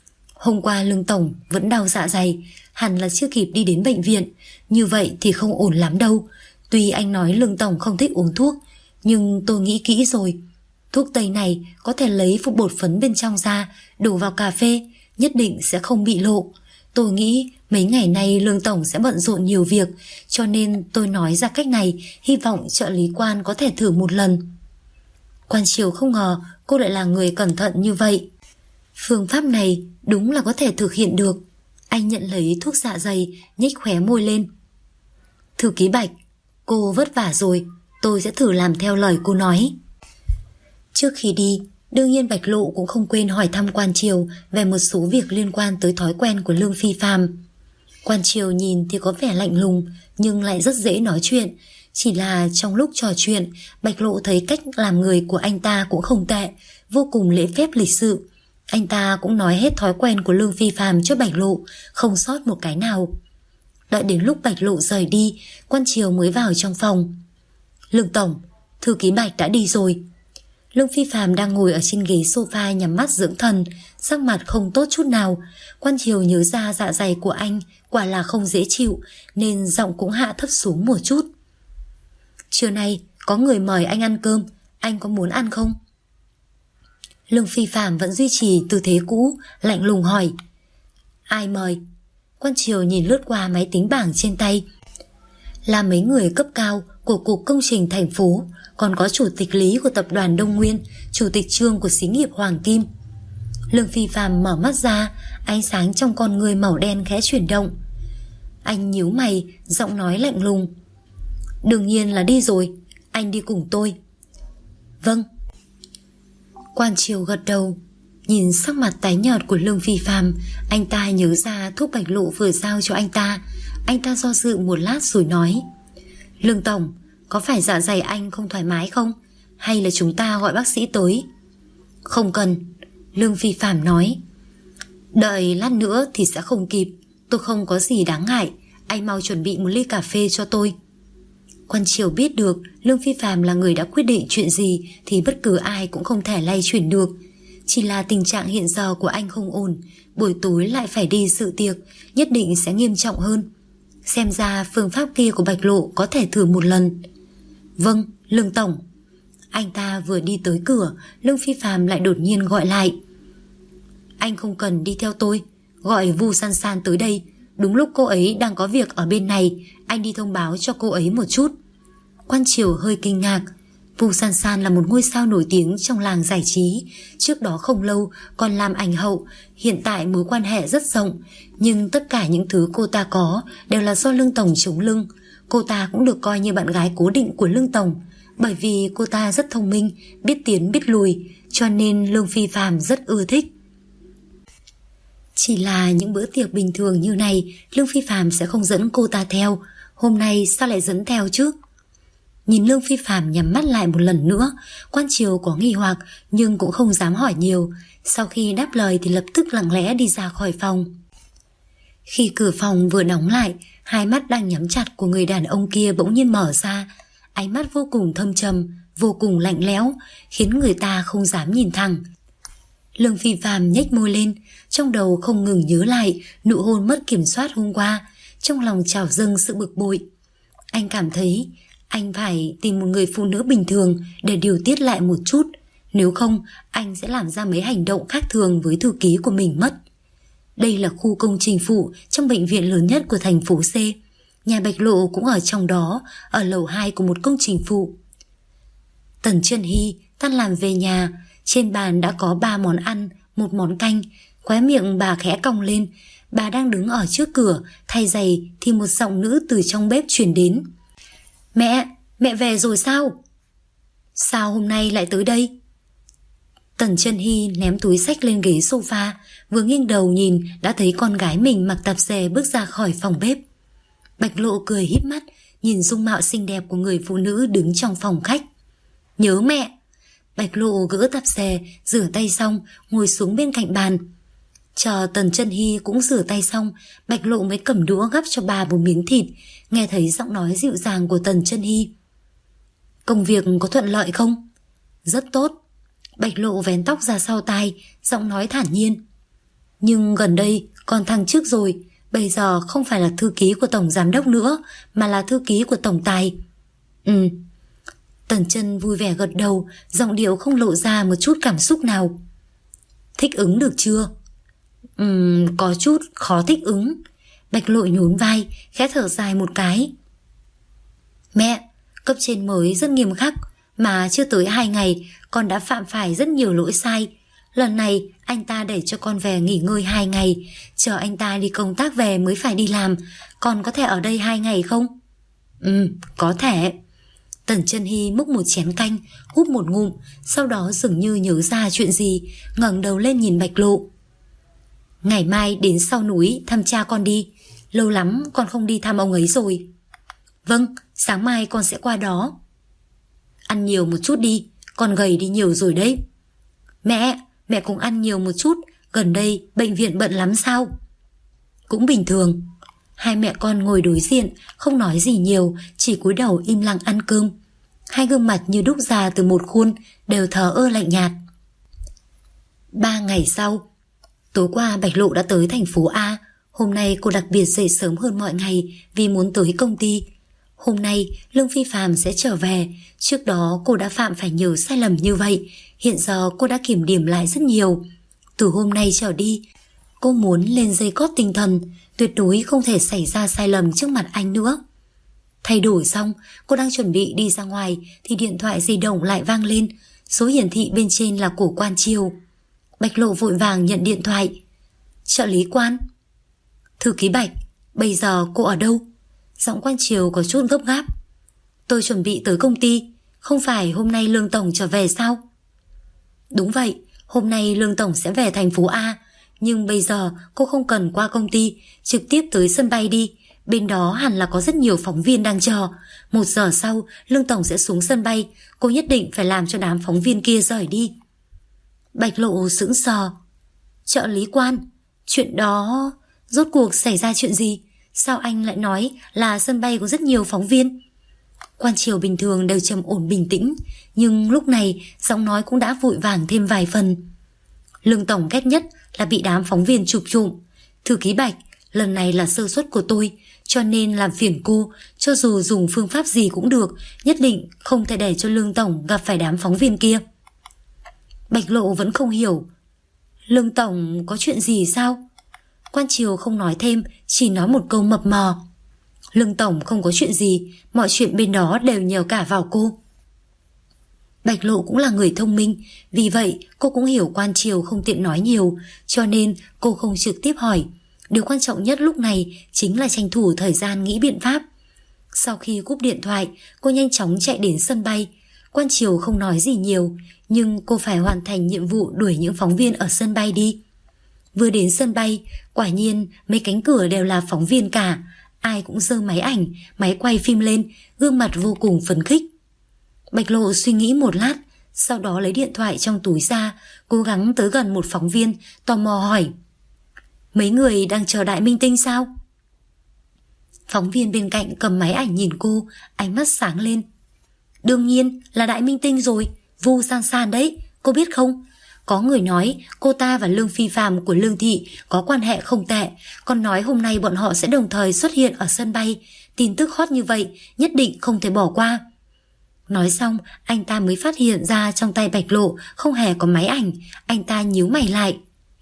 Hôm qua Lương tổng vẫn đau dạ dày, hẳn là chưa kịp đi đến bệnh viện. Như vậy thì không ổn lắm đâu. Tuy anh nói Lương tổng không thích uống thuốc, nhưng tôi nghĩ kỹ rồi. Thuốc tây này có thể lấy phục bột phấn bên trong ra, đổ vào cà phê, nhất định sẽ không bị lộ. Tôi nghĩ mấy ngày nay Lương tổng sẽ bận rộn nhiều việc, cho nên tôi nói ra cách này, hy vọng trợ lý Quan có thể thử một lần. Quan Triều không ngờ cô lại là người cẩn thận như vậy. Phương pháp này đúng là có thể thực hiện được. Anh nhận lấy thuốc dạ dày, nhếch khóe môi lên. Thư ký Bạch, cô vất vả rồi, tôi sẽ thử làm theo lời cô nói. Trước khi đi, đương nhiên Bạch Lộ cũng không quên hỏi thăm Quan Triều về một số việc liên quan tới thói quen của Lương Phi Phàm. Quan Triều nhìn thì có vẻ lạnh lùng, nhưng lại rất dễ nói chuyện. Chỉ là trong lúc trò chuyện, Bạch Lộ thấy cách làm người của anh ta cũng không tệ, vô cùng lễ phép lịch sự. Anh ta cũng nói hết thói quen của Lương Phi Phàm cho Bạch Lộ, không sót một cái nào. Đợi đến lúc Bạch Lộ rời đi, Quan Triều mới vào trong phòng. Lương tổng, thư ký Bạch đã đi rồi. Lương Phi Phàm đang ngồi ở trên ghế sofa nhắm mắt dưỡng thần, sắc mặt không tốt chút nào. Quan Triều nhớ ra dạ dày của anh quả là không dễ chịu, nên giọng cũng hạ thấp xuống một chút. Trưa nay có người mời anh ăn cơm, anh có muốn ăn không? Lương Phi Phàm vẫn duy trì tư thế cũ, lạnh lùng hỏi. Ai mời? Quan Triều nhìn lướt qua máy tính bảng trên tay. Là mấy người cấp cao của Cục Công trình thành phố, còn có chủ tịch Lý của tập đoàn Đông Nguyên, chủ tịch Trương của xí nghiệp Hoàng Kim. Lương Phi Phàm mở mắt ra, ánh sáng trong con người màu đen khẽ chuyển động. Anh nhíu mày, giọng nói lạnh lùng. Đương nhiên là đi rồi, anh đi cùng tôi. Vâng. Quan Triều gật đầu. Nhìn sắc mặt tái nhợt của Lương Phi Phàm, anh ta nhớ ra thuốc Bạch Lộ vừa giao cho anh ta. Anh ta do dự một lát rồi nói. Lương tổng, có phải dạ dày anh không thoải mái không? Hay là chúng ta gọi bác sĩ tới? Không cần, Lương Phi Phàm nói. Đợi lát nữa thì sẽ không kịp. Tôi không có gì đáng ngại. Anh mau chuẩn bị một ly cà phê cho tôi. Quan Triều biết được Lương Phi Phàm là người đã quyết định chuyện gì thì bất cứ ai cũng không thể lay chuyển được. Chỉ là tình trạng hiện giờ của anh không ổn, buổi tối lại phải đi dự tiệc, nhất định sẽ nghiêm trọng hơn. Xem ra phương pháp kia của Bạch Lộ có thể thử một lần. Vâng, Lương tổng. Anh ta vừa đi tới cửa, Lương Phi Phàm lại đột nhiên gọi lại. Anh không cần đi theo tôi, gọi Vu San San tới đây. Đúng lúc cô ấy đang có việc ở bên này, anh đi thông báo cho cô ấy một chút. Quan Triều hơi kinh ngạc. Vu San San là một ngôi sao nổi tiếng trong làng giải trí, trước đó không lâu còn làm ảnh hậu, hiện tại mối quan hệ rất rộng, nhưng tất cả những thứ cô ta có đều là do Lương tổng chống lưng. Cô ta cũng được coi như bạn gái cố định của Lương tổng, bởi vì cô ta rất thông minh, biết tiến biết lùi, cho nên Lương Phi Phàm rất ưa thích. Chỉ là những bữa tiệc bình thường như này, Lương Phi Phàm sẽ không dẫn cô ta theo. Hôm nay sao lại dẫn theo chứ? Nhìn Lương Phi Phàm nhắm mắt lại một lần nữa, Quan Triều có nghi hoặc nhưng cũng không dám hỏi nhiều. Sau khi đáp lời thì lập tức lặng lẽ đi ra khỏi phòng. Khi cửa phòng vừa đóng lại, hai mắt đang nhắm chặt của người đàn ông kia bỗng nhiên mở ra. Ánh mắt vô cùng thâm trầm, vô cùng lạnh lẽo, khiến người ta không dám nhìn thẳng. Lương Phi Phàm nhếch môi lên, trong đầu không ngừng nhớ lại nụ hôn mất kiểm soát hôm qua, trong lòng trào dâng sự bực bội. Anh cảm thấy anh phải tìm một người phụ nữ bình thường để điều tiết lại một chút, nếu không anh sẽ làm ra mấy hành động khác thường với thư ký của mình mất. Đây là khu công trình phụ trong bệnh viện lớn nhất của thành phố C. Nhà Bạch Lộ cũng ở trong đó, ở lầu 2 của một công trình phụ. Tần Chân Hy tan làm về nhà, trên bàn đã có 3 món ăn, 1 món canh. Khóe miệng bà khẽ cong lên. Bà đang đứng ở trước cửa thay giày thì một giọng nữ từ trong bếp truyền đến. Mẹ về rồi sao? Sao hôm nay lại tới đây? Tần Chân Hy ném túi xách lên ghế sofa, vừa nghiêng đầu nhìn đã thấy con gái mình mặc tạp dề bước ra khỏi phòng bếp. Bạch Lộ cười híp mắt, nhìn dung mạo xinh đẹp của người phụ nữ đứng trong phòng khách. Nhớ mẹ. Bạch Lộ gỡ tạp dề, rửa tay xong, ngồi xuống bên cạnh bàn. Chờ Tần Chân Hy cũng rửa tay xong, Bạch Lộ mới cầm đũa gắp cho bà một miếng thịt, nghe thấy giọng nói dịu dàng của Tần Chân Hy. Công việc có thuận lợi không? Rất tốt. Bạch Lộ vén tóc ra sau tai, giọng nói thản nhiên. Nhưng gần đây con thăng chức rồi, bây giờ không phải là thư ký của tổng giám đốc nữa, mà là thư ký của tổng tài. Tần Chân vui vẻ gật đầu, giọng điệu không lộ ra một chút cảm xúc nào. Thích ứng được chưa? Có chút khó thích ứng. Bạch Lộ nhún vai, khẽ thở dài một cái. Mẹ, cấp trên mới rất nghiêm khắc, mà chưa tới 2 ngày con đã phạm phải rất nhiều lỗi sai. Lần này anh ta để cho con về nghỉ ngơi 2 ngày, chờ anh ta đi công tác về mới phải đi làm. Con có thể ở đây 2 ngày không? Có thể. Tần Chân Hy múc một chén canh, húp một ngụm, sau đó dường như nhớ ra chuyện gì, ngẩng đầu lên nhìn Bạch Lộ. Ngày mai đến sau núi thăm cha con đi, lâu lắm con không đi thăm ông ấy rồi. Vâng, sáng mai con sẽ qua đó. Ăn nhiều một chút đi, con gầy đi nhiều rồi đấy. Mẹ cũng ăn nhiều một chút, gần đây bệnh viện bận lắm sao? Cũng bình thường. Hai mẹ con ngồi đối diện, không nói gì nhiều, chỉ cúi đầu im lặng ăn cơm. Hai gương mặt như đúc ra từ một khuôn, đều thờ ơ lạnh nhạt. 3 ngày sau, tối qua Bạch Lộ đã tới thành phố A. Hôm nay cô đặc biệt dậy sớm hơn mọi ngày vì muốn tới công ty. Hôm nay Lương Phi Phạm sẽ trở về. Trước đó cô đã phạm phải nhiều sai lầm như vậy. Hiện giờ cô đã kiểm điểm lại rất nhiều. Từ hôm nay trở đi, cô muốn lên dây cót tinh thần, tuyệt đối không thể xảy ra sai lầm trước mặt anh nữa. Thay đổi xong, cô đang chuẩn bị đi ra ngoài thì điện thoại di động lại vang lên. Số hiển thị bên trên là của Quan Triều. Bạch Lộ vội vàng nhận điện thoại. Trợ lý Quan. Thư ký Bạch, bây giờ cô ở đâu? Giọng Quan Triều có chút gấp gáp. Tôi chuẩn bị tới công ty. Không phải hôm nay Lương Tổng trở về sao? Đúng vậy, hôm nay Lương Tổng sẽ về thành phố A. Nhưng bây giờ cô không cần qua công ty, trực tiếp tới sân bay đi. Bên đó hẳn là có rất nhiều phóng viên đang chờ. 1 giờ sau Lương Tổng sẽ xuống sân bay. Cô nhất định phải làm cho đám phóng viên kia rời đi. Bạch Lộ sững sờ. Trợ lý Quan, chuyện đó rốt cuộc xảy ra chuyện gì? Sao anh lại nói là sân bay có rất nhiều phóng viên? Quan Triều bình thường đều trầm ổn bình tĩnh, nhưng lúc này giọng nói cũng đã vội vàng thêm vài phần. Lương Tổng ghét nhất là bị đám phóng viên chụp trộm. Thư ký Bạch, lần này là sơ suất của tôi, cho nên làm phiền cô, cho dù dùng phương pháp gì cũng được, nhất định không thể để cho Lương Tổng gặp phải đám phóng viên kia. Bạch Lộ vẫn không hiểu. Lương Tổng có chuyện gì sao? Quan Triều không nói thêm, chỉ nói một câu mập mờ. Lương Tổng không có chuyện gì, mọi chuyện bên đó đều nhờ cả vào cô. Bạch Lộ cũng là người thông minh, vì vậy cô cũng hiểu Quan Triều không tiện nói nhiều, cho nên cô không trực tiếp hỏi. Điều quan trọng nhất lúc này chính là tranh thủ thời gian nghĩ biện pháp. Sau khi cúp điện thoại, cô nhanh chóng chạy đến sân bay. Quan Triều không nói gì nhiều, nhưng cô phải hoàn thành nhiệm vụ đuổi những phóng viên ở sân bay đi. Vừa đến sân bay, quả nhiên mấy cánh cửa đều là phóng viên cả. Ai cũng giơ máy ảnh, máy quay phim lên, gương mặt vô cùng phấn khích. Bạch Lộ suy nghĩ một lát, sau đó lấy điện thoại trong túi ra, cố gắng tới gần một phóng viên, tò mò hỏi. Mấy người đang chờ đại minh tinh sao? Phóng viên bên cạnh cầm máy ảnh nhìn cô, ánh mắt sáng lên. Đương nhiên là đại minh tinh rồi, Vu San San đấy, cô biết không? Có người nói cô ta và Lương Phi Phạm của Lương Thị có quan hệ không tệ, còn nói hôm nay bọn họ sẽ đồng thời xuất hiện ở sân bay. Tin tức hot như vậy nhất định không thể bỏ qua. Nói xong anh ta mới phát hiện ra trong tay Bạch Lộ không hề có máy ảnh. Anh ta nhíu mày lại.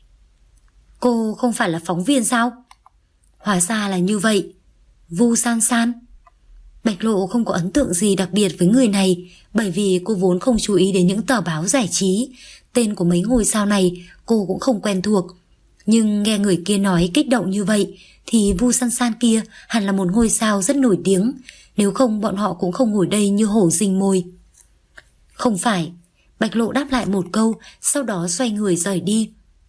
Cô không phải là phóng viên sao? Hóa ra là như vậy. Vu San San. Bạch Lộ không có ấn tượng gì đặc biệt với người này, bởi vì cô vốn không chú ý đến những tờ báo giải trí. Tên của mấy ngôi sao này cô cũng không quen thuộc. Nhưng nghe người kia nói kích động như vậy thì Vu San San kia hẳn là một ngôi sao rất nổi tiếng. Nếu không bọn họ cũng không ngồi đây như hổ rình mồi. Không phải. Bạch Lộ đáp lại một câu, sau đó xoay người rời đi.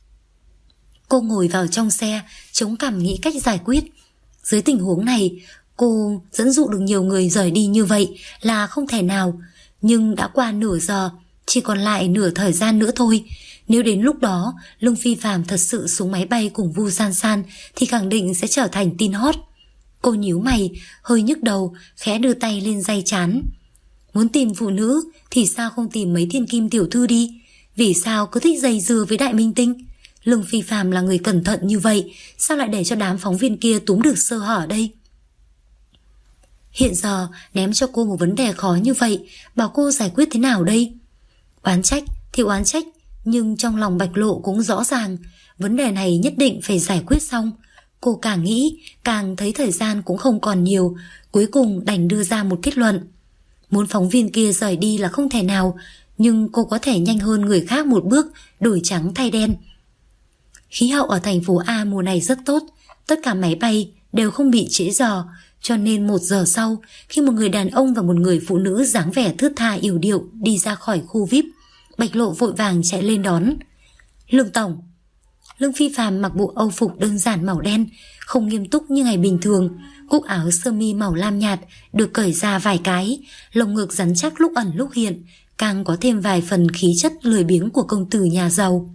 Cô ngồi vào trong xe, chống cằm nghĩ cách giải quyết. Dưới tình huống này, cô dẫn dụ được nhiều người rời đi như vậy là không thể nào. Nhưng đã qua nửa giờ, chỉ còn lại nửa thời gian nữa thôi. Nếu đến lúc đó Lương Phi Phạm thật sự xuống máy bay cùng Vu San San thì khẳng định sẽ trở thành tin hot. Cô nhíu mày, hơi nhức đầu, khẽ đưa tay lên day trán. Muốn tìm phụ nữ thì sao không tìm mấy thiên kim tiểu thư đi? Vì sao cứ thích dây dưa với đại minh tinh? Lương Phi Phạm là người cẩn thận như vậy, sao lại để cho đám phóng viên kia túm được sơ hở đây? Hiện giờ ném cho cô một vấn đề khó như vậy, bảo cô giải quyết thế nào đây? Oán trách thì oán trách, nhưng trong lòng Bạch Lộ cũng rõ ràng, vấn đề này nhất định phải giải quyết xong. Cô càng nghĩ, càng thấy thời gian cũng không còn nhiều, cuối cùng đành đưa ra một kết luận. Muốn phóng viên kia rời đi là không thể nào, nhưng cô có thể nhanh hơn người khác một bước, đổi trắng thay đen. Khí hậu ở thành phố A mùa này rất tốt, tất cả máy bay đều không bị trễ giờ, cho nên 1 giờ sau, khi một người đàn ông và một người phụ nữ dáng vẻ thướt tha yểu điệu đi ra khỏi khu VIP, Bạch Lộ vội vàng chạy lên đón. Lương tổng. Lương Phi Phạm mặc bộ âu phục đơn giản màu đen, không nghiêm túc như ngày bình thường. Cúc áo sơ mi màu lam nhạt được cởi ra vài cái, lồng ngực rắn chắc lúc ẩn lúc hiện, càng có thêm vài phần khí chất lười biếng của công tử nhà giàu.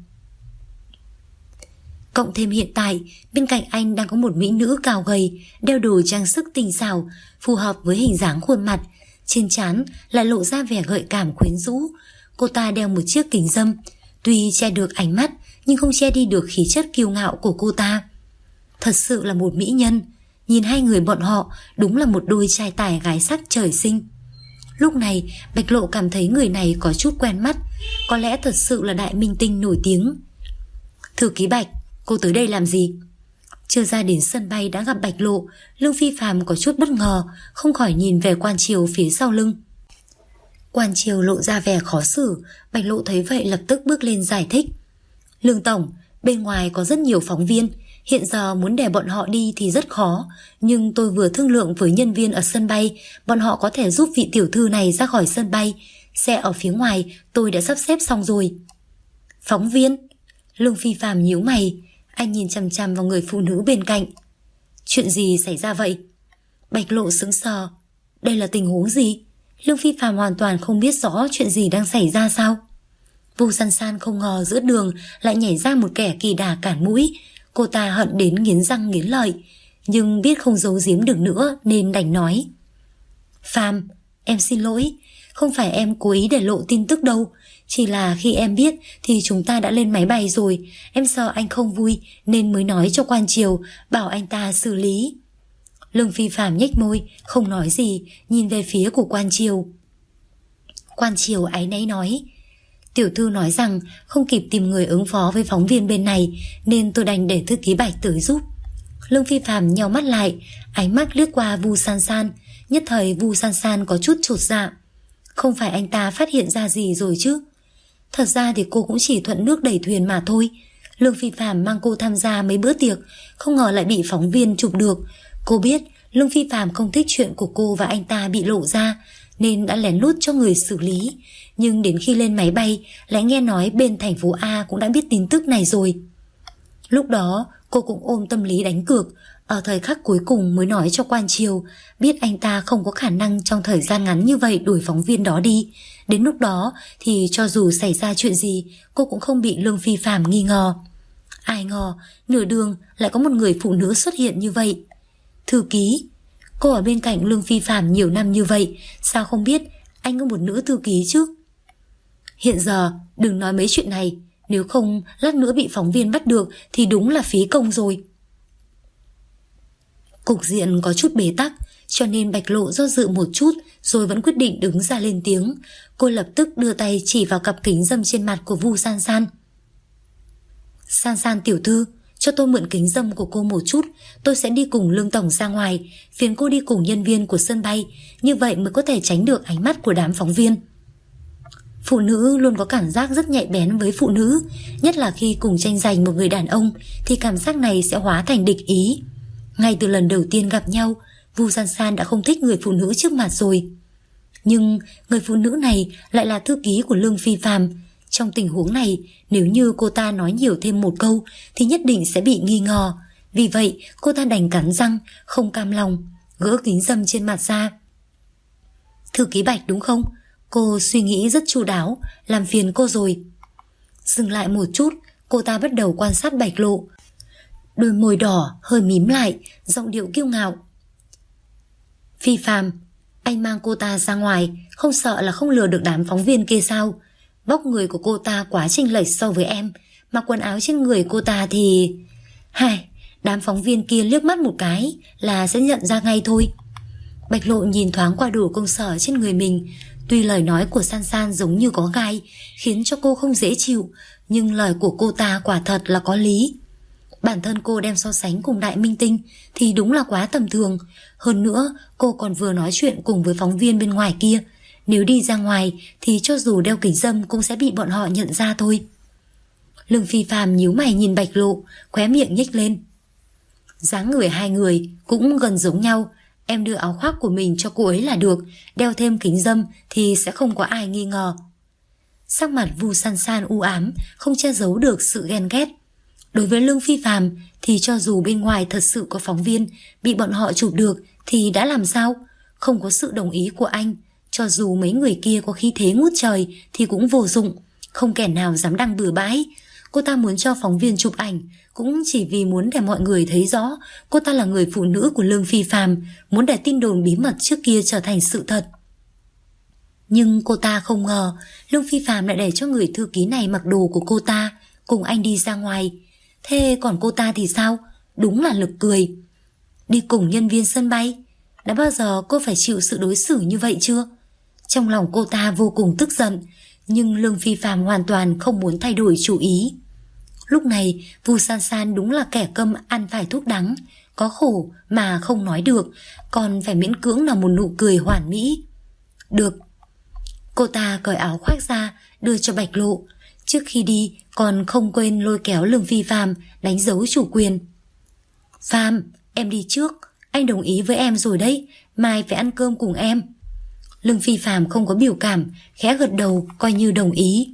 Cộng thêm hiện tại, bên cạnh anh đang có một mỹ nữ cao gầy, đeo đồ trang sức tinh xảo, phù hợp với hình dáng khuôn mặt. Trên trán lại lộ ra vẻ gợi cảm quyến rũ. Cô ta đeo một chiếc kính râm, tuy che được ánh mắt nhưng không che đi được khí chất kiêu ngạo của cô ta. Thật sự là một mỹ nhân. Nhìn hai người bọn họ đúng là một đôi trai tài gái sắc trời sinh. Lúc này Bạch Lộ cảm thấy người này có chút quen mắt, có lẽ thật sự là đại minh tinh nổi tiếng. Thư ký Bạch, cô tới đây làm gì? Chưa ra đến sân bay đã gặp Bạch Lộ, Lương Phi Phạm có chút bất ngờ, không khỏi nhìn về Quan Triều phía sau lưng. Quan Triều lộ ra vẻ khó xử, Bạch Lộ thấy vậy lập tức bước lên giải thích. Lương tổng, bên ngoài có rất nhiều phóng viên, hiện giờ muốn để bọn họ đi thì rất khó, nhưng tôi vừa thương lượng với nhân viên ở sân bay, bọn họ có thể giúp vị tiểu thư này ra khỏi sân bay. Xe ở phía ngoài tôi đã sắp xếp xong rồi. Phóng viên? Lương Phi Phạm nhíu mày, anh nhìn chằm chằm vào người phụ nữ bên cạnh. Chuyện gì xảy ra vậy? Bạch Lộ sững sờ. Đây là tình huống gì? Lương Phi Phạm hoàn toàn không biết rõ chuyện gì đang xảy ra sao? Vu San San không ngờ giữa đường lại nhảy ra một kẻ kỳ đà cản mũi. Cô ta hận đến nghiến răng nghiến lợi, nhưng biết không giấu giếm được nữa nên đành nói. Phạm, em xin lỗi, không phải em cố ý để lộ tin tức đâu. Chỉ là khi em biết thì chúng ta đã lên máy bay rồi, em sợ anh không vui nên mới nói cho Quan Triều, bảo anh ta xử lý. Lương Phi Phạm nhếch môi, không nói gì, nhìn về phía của Quan Triều. Quan Triều áy náy nói. Tiểu thư nói rằng không kịp tìm người ứng phó với phóng viên bên này, nên tôi đành để thư ký Bạch tới giúp. Lương Phi Phạm nheo mắt lại, ánh mắt lướt qua Vu San San. Nhất thời Vu San San có chút chột dạ. Không phải anh ta phát hiện ra gì rồi chứ? Thật ra thì cô cũng chỉ thuận nước đẩy thuyền mà thôi. Lương Phi Phạm mang cô tham gia mấy bữa tiệc, không ngờ lại bị phóng viên chụp được. Cô biết Lương Phi Phạm không thích chuyện của cô và anh ta bị lộ ra, nên đã lén lút cho người xử lý. Nhưng đến khi lên máy bay lại nghe nói bên thành phố A cũng đã biết tin tức này rồi. Lúc đó cô cũng ôm tâm lý đánh cược, ở thời khắc cuối cùng mới nói cho Quan Triều, biết anh ta không có khả năng trong thời gian ngắn như vậy đuổi phóng viên đó đi. Đến lúc đó thì cho dù xảy ra chuyện gì, cô cũng không bị Lương Phi Phạm nghi ngờ. Ai ngờ nửa đường lại có một người phụ nữ xuất hiện như vậy. Thư ký, cô ở bên cạnh Lương Phi Phạm nhiều năm như vậy, sao không biết anh có một nữ thư ký chứ? Hiện giờ đừng nói mấy chuyện này, nếu không lát nữa bị phóng viên bắt được thì đúng là phí công rồi. Cục diện có chút bế tắc, cho nên Bạch Lộ do dự một chút rồi vẫn quyết định đứng ra lên tiếng. Cô lập tức đưa tay chỉ vào cặp kính râm trên mặt của Vu San San. San San tiểu thư, cho tôi mượn kính râm của cô một chút, tôi sẽ đi cùng Lương tổng ra ngoài, phiền cô đi cùng nhân viên của sân bay, như vậy mới có thể tránh được ánh mắt của đám phóng viên. Phụ nữ luôn có cảm giác rất nhạy bén với phụ nữ, nhất là khi cùng tranh giành một người đàn ông thì cảm giác này sẽ hóa thành địch ý. Ngay từ lần đầu tiên gặp nhau, Vu San San đã không thích người phụ nữ trước mặt rồi. Nhưng người phụ nữ này lại là thư ký của Lương Phi Phạm. Trong tình huống này, nếu như cô ta nói nhiều thêm một câu thì nhất định sẽ bị nghi ngờ. Vì vậy cô ta đành cắn răng, không cam lòng, gỡ kính râm trên mặt ra. Thư ký Bạch đúng không? Cô suy nghĩ rất chu đáo, làm phiền cô rồi. Dừng lại một chút, cô ta bắt đầu quan sát Bạch Lộ. Đôi môi đỏ hơi mím lại, giọng điệu kiêu ngạo. Phi Phạm, anh mang cô ta ra ngoài, không sợ là không lừa được đám phóng viên kia sao? Vóc người của cô ta quá chênh lệch so với em, mặc quần áo trên người cô ta thì... đám phóng viên kia liếc mắt một cái là sẽ nhận ra ngay thôi. Bạch Lộ nhìn thoáng qua đồ công sở trên người mình. Tuy lời nói của San San giống như có gai, khiến cho cô không dễ chịu, nhưng lời của cô ta quả thật là có lý. Bản thân cô đem so sánh cùng đại minh tinh thì đúng là quá tầm thường. Hơn nữa cô còn vừa nói chuyện cùng với phóng viên bên ngoài kia. Nếu đi ra ngoài thì cho dù đeo kính râm cũng sẽ bị bọn họ nhận ra thôi. Lương Phi Phàm nhíu mày nhìn Bạch Lộ, khóe miệng nhếch lên. Dáng người hai người cũng gần giống nhau. Em đưa áo khoác của mình cho cô ấy là được, đeo thêm kính râm thì sẽ không có ai nghi ngờ. Sắc mặt Vu San San u ám, không che giấu được sự ghen ghét. Đối với Lương Phi Phàm thì cho dù bên ngoài thật sự có phóng viên bị bọn họ chụp được thì đã làm sao? Không có sự đồng ý của anh, cho dù mấy người kia có khí thế ngút trời thì cũng vô dụng, không kẻ nào dám đăng bừa bãi. Cô ta muốn cho phóng viên chụp ảnh cũng chỉ vì muốn để mọi người thấy rõ cô ta là người phụ nữ của Lương Phi Phàm, muốn để tin đồn bí mật trước kia trở thành sự thật. Nhưng cô ta không ngờ Lương Phi Phàm lại để cho người thư ký này mặc đồ của cô ta cùng anh đi ra ngoài. Thế còn cô ta thì sao? Đúng là nực cười. Đi cùng nhân viên sân bay, đã bao giờ cô phải chịu sự đối xử như vậy chưa? Trong lòng cô ta vô cùng tức giận, nhưng Lương Phi Phàm hoàn toàn không muốn thay đổi chủ ý. Lúc này Vu San San đúng là kẻ câm ăn phải thuốc đắng, có khổ mà không nói được, còn phải miễn cưỡng là một nụ cười hoàn mỹ. Được. Cô ta cởi áo khoác ra đưa cho Bạch Lộ, trước khi đi còn không quên lôi kéo Lương Phi Phàm đánh dấu chủ quyền. Phàm, em đi trước, anh đồng ý với em rồi đấy, mai phải ăn cơm cùng em. Lương Phi Phàm không có biểu cảm, khẽ gật đầu coi như đồng ý.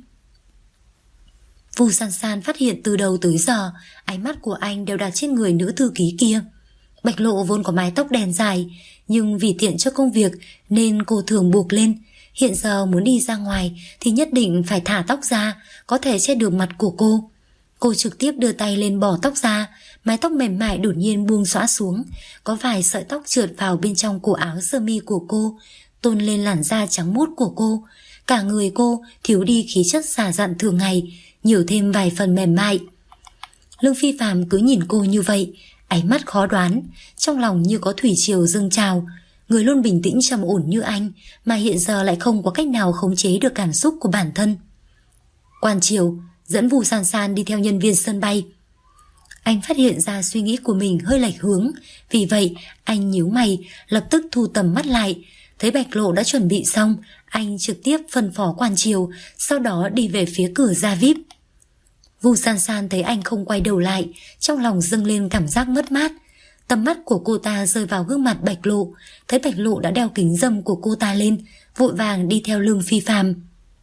Vu San San phát hiện từ đầu tới giờ ánh mắt của anh đều đặt trên người nữ thư ký kia. Bạch Lộ vốn có mái tóc đen dài, nhưng vì tiện cho công việc nên cô thường buộc lên. Hiện giờ muốn đi ra ngoài thì nhất định phải thả tóc ra, có thể che được mặt của cô. Cô trực tiếp đưa tay lên bỏ tóc ra, mái tóc mềm mại đột nhiên buông xõa xuống, có vài sợi tóc trượt vào bên trong cổ áo sơ mi của cô, tôn lên làn da trắng muốt của cô. Cả người cô thiếu đi khí chất già dặn thường ngày, nhiều thêm vài phần mềm mại. Lương Phi Phàm cứ nhìn cô như vậy, ánh mắt khó đoán, trong lòng như có thủy triều dâng trào. Người luôn bình tĩnh trầm ổn như anh mà hiện giờ lại không có cách nào khống chế được cảm xúc của bản thân. Quan Triều dẫn Vu San San đi theo nhân viên sân bay. Anh phát hiện ra suy nghĩ của mình hơi lệch hướng, vì vậy anh nhíu mày, lập tức thu tầm mắt lại. Thấy Bạch Lộ đã chuẩn bị xong, anh trực tiếp phân phó Quan Triều, sau đó đi về phía cửa ra VIP. Vu San San thấy anh không quay đầu lại, trong lòng dâng lên cảm giác mất mát. Tầm mắt của cô ta rơi vào gương mặt Bạch Lộ, thấy Bạch Lộ đã đeo kính râm của cô ta lên, vội vàng đi theo Lương Phi Phàm.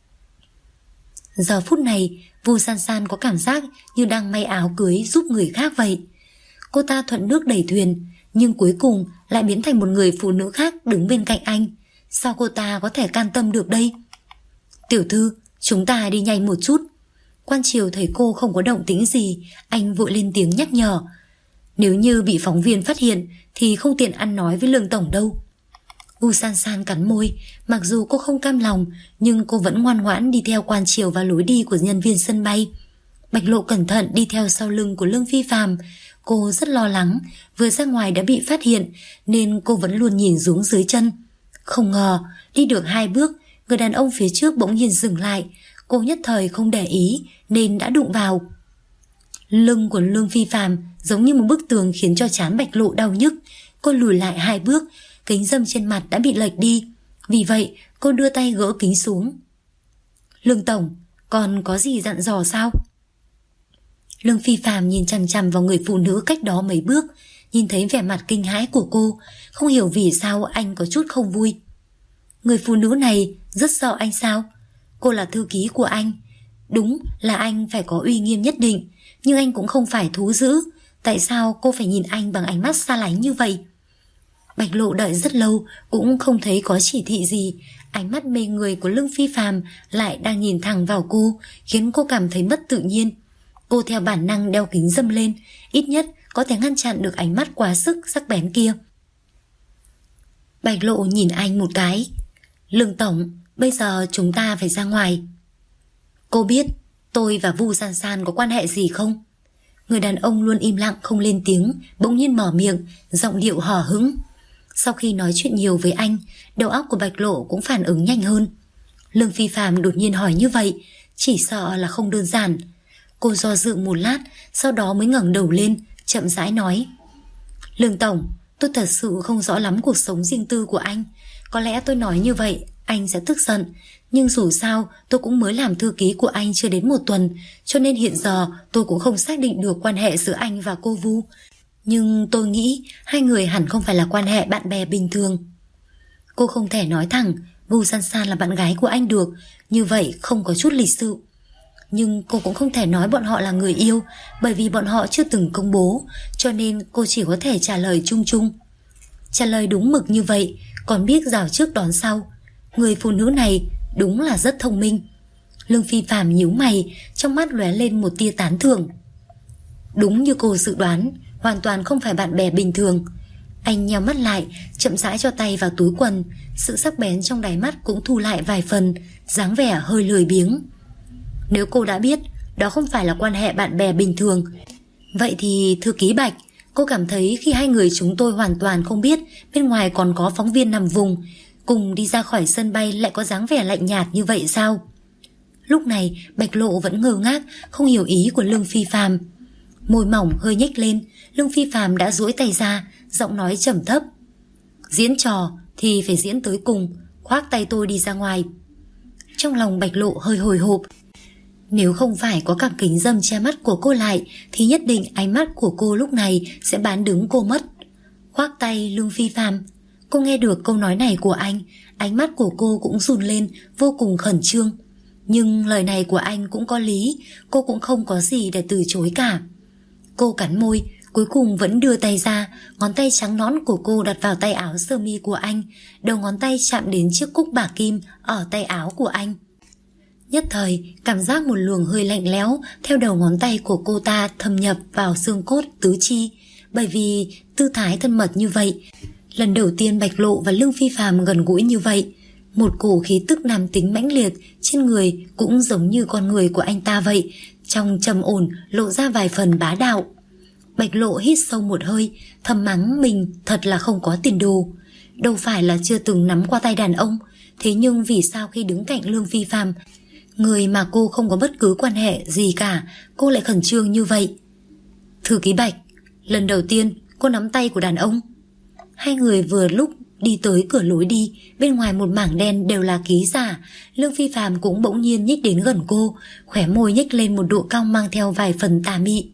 Giờ phút này, Vu San San có cảm giác như đang may áo cưới giúp người khác vậy. Cô ta thuận nước đẩy thuyền, nhưng cuối cùng lại biến thành một người phụ nữ khác đứng bên cạnh anh. Sao cô ta có thể can tâm được đây? Tiểu thư, chúng ta đi nhanh một chút. Quan Triều thấy cô không có động tĩnh gì, anh vội lên tiếng nhắc nhở. Nếu như bị phóng viên phát hiện thì không tiện ăn nói với Lương tổng đâu. Vu San San cắn môi, mặc dù cô không cam lòng nhưng cô vẫn ngoan ngoãn đi theo Quan Triều vào lối đi của nhân viên sân bay. Bạch Lộ cẩn thận đi theo sau lưng của Lương Phi Phàm. Cô rất lo lắng, vừa ra ngoài đã bị phát hiện nên cô vẫn luôn nhìn xuống dưới chân. Không ngờ, đi được 2 bước, người đàn ông phía trước bỗng nhiên dừng lại. Cô nhất thời không để ý nên đã đụng vào. Lưng của Lương Phi Phàm giống như một bức tường khiến cho trán Bạch Lộ đau nhức. Cô lùi lại 2 bước, kính râm trên mặt đã bị lệch đi. Vì vậy cô đưa tay gỡ kính xuống. Lương tổng, còn có gì dặn dò sao? Lương Phi Phàm nhìn chằm chằm vào người phụ nữ cách đó mấy bước, nhìn thấy vẻ mặt kinh hãi của cô, không hiểu vì sao anh có chút không vui. Người phụ nữ này rất sợ anh sao? Cô là thư ký của anh. Đúng là anh phải có uy nghiêm nhất định, nhưng anh cũng không phải thú dữ. Tại sao cô phải nhìn anh bằng ánh mắt xa lánh như vậy? Bạch Lộ đợi rất lâu cũng không thấy có chỉ thị gì. Ánh mắt mê người của Lương Phi Phàm lại đang nhìn thẳng vào cô, khiến cô cảm thấy mất tự nhiên. Cô theo bản năng đeo kính râm lên, ít nhất có thể ngăn chặn được ánh mắt quá sức sắc bén kia. Bạch Lộ nhìn anh một cái. Lương tổng, bây giờ chúng ta phải ra ngoài. Cô biết. tôi và Vu San San có quan hệ gì không? Người đàn ông luôn im lặng không lên tiếng bỗng nhiên mở miệng, giọng điệu hờ hững. Sau khi nói chuyện nhiều với anh, đầu óc của Bạch Lộ cũng phản ứng nhanh hơn. Lương Phi Phạm đột nhiên hỏi như vậy, chỉ sợ là không đơn giản. Cô do dự một lát, sau đó mới ngẩng đầu lên, chậm rãi nói: Lương Tổng, tôi thật sự không rõ lắm cuộc sống riêng tư của anh. Có lẽ tôi nói như vậy anh sẽ tức giận, nhưng dù sao tôi cũng mới làm thư ký của anh chưa đến 1 tuần, cho nên hiện giờ tôi cũng không xác định được quan hệ giữa anh và cô Vu. Nhưng tôi nghĩ hai người hẳn không phải là quan hệ bạn bè bình thường. Cô không thể nói thẳng Vu San San là bạn gái của anh được, như vậy không có chút lịch sự. Nhưng cô cũng không thể nói bọn họ là người yêu, bởi vì bọn họ chưa từng công bố, cho nên cô chỉ có thể trả lời chung chung. Trả lời đúng mực như vậy, còn biết rào trước đón sau. Người phụ nữ này đúng là rất thông minh. Lương Phi Phạm nhíu mày, trong mắt lóe lên một tia tán thưởng. Đúng như cô dự đoán, hoàn toàn không phải bạn bè bình thường. Anh nheo mắt lại, chậm rãi cho tay vào túi quần, sự sắc bén trong đáy mắt cũng thu lại vài phần, dáng vẻ hơi lười biếng. Nếu cô đã biết đó không phải là quan hệ bạn bè bình thường, vậy thì thư ký Bạch, cô cảm thấy khi hai người chúng tôi hoàn toàn không biết bên ngoài còn có phóng viên nằm vùng, cùng đi ra khỏi sân bay lại có dáng vẻ lạnh nhạt như vậy sao? Lúc này Bạch Lộ vẫn ngơ ngác, không hiểu ý của Lương Phi Phạm. Môi mỏng hơi nhếch lên, Lương Phi Phạm đã duỗi tay ra, giọng nói trầm thấp: Diễn trò thì phải diễn tới cùng, khoác tay tôi đi ra ngoài. Trong lòng Bạch Lộ hơi hồi hộp. Nếu không phải có cặp kính râm che mắt của cô lại thì nhất định ánh mắt của cô lúc này sẽ bán đứng cô mất. Khoác tay Lương Phi Phạm. Cô nghe được câu nói này của anh, ánh mắt của cô cũng run lên, vô cùng khẩn trương. Nhưng lời này của anh cũng có lý, cô cũng không có gì để từ chối cả. Cô cắn môi, cuối cùng vẫn đưa tay ra, ngón tay trắng nõn của cô đặt vào tay áo sơ mi của anh, đầu ngón tay chạm đến chiếc cúc bạc kim ở tay áo của anh. Nhất thời, cảm giác một luồng hơi lạnh lẽo theo đầu ngón tay của cô ta thâm nhập vào xương cốt tứ chi, bởi vì tư thái thân mật như vậy. Lần đầu tiên Bạch Lộ và Lương Phi Phạm gần gũi như vậy, một cổ khí tức nam tính mãnh liệt trên người cũng giống như con người của anh ta vậy, trong trầm ổn lộ ra vài phần bá đạo. Bạch Lộ hít sâu một hơi, thầm mắng mình thật là không có tiền đồ. Đâu phải là chưa từng nắm qua tay đàn ông, thế nhưng vì sao khi đứng cạnh Lương Phi Phạm, người mà cô không có bất cứ quan hệ gì cả, cô lại khẩn trương như vậy? Thư ký Bạch, lần đầu tiên cô nắm tay của đàn ông. Hai người vừa lúc đi tới cửa lối đi, bên ngoài một mảng đen đều là ký giả. Lương Phi Phạm cũng bỗng nhiên nhích đến gần cô, khóe môi nhếch lên một độ cong mang theo vài phần tà mị.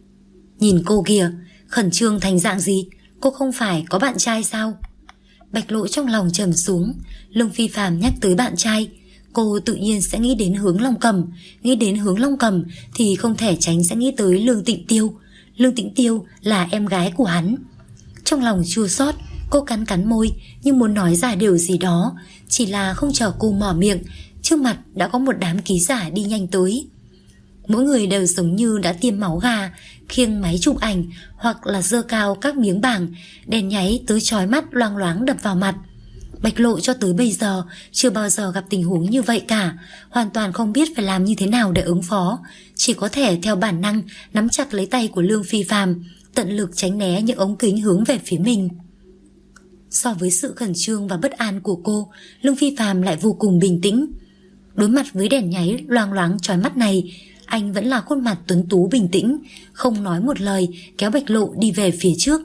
Nhìn cô kìa, khẩn trương thành dạng gì, cô không phải có bạn trai sao? Bạch Lộ trong lòng trầm xuống. Lương Phi Phạm nhắc tới bạn trai, cô tự nhiên sẽ nghĩ đến Hướng Long Cầm. Nghĩ đến Hướng Long Cầm thì không thể tránh sẽ nghĩ tới Lương Tịnh Tiêu. Lương Tịnh Tiêu là em gái của hắn. Trong lòng chua xót, cô cắn cắn môi nhưng muốn nói ra điều gì đó, chỉ là không chờ cô mở miệng, trước mặt đã có một đám ký giả đi nhanh tới. Mỗi người đều giống như đã tiêm máu gà, khiêng máy chụp ảnh hoặc là giơ cao các miếng bảng, đèn nháy tới chói mắt loang loáng đập vào mặt. Bạch Lộ cho tới bây giờ chưa bao giờ gặp tình huống như vậy cả, hoàn toàn không biết phải làm như thế nào để ứng phó, chỉ có thể theo bản năng nắm chặt lấy tay của Lương Phi Phạm, tận lực tránh né những ống kính hướng về phía mình. So với sự khẩn trương và bất an của cô, Lương Phi Phạm lại vô cùng bình tĩnh. Đối mặt với đèn nháy loang loáng chói mắt này, anh vẫn là khuôn mặt tuấn tú bình tĩnh, không nói một lời, kéo Bạch Lộ đi về phía trước.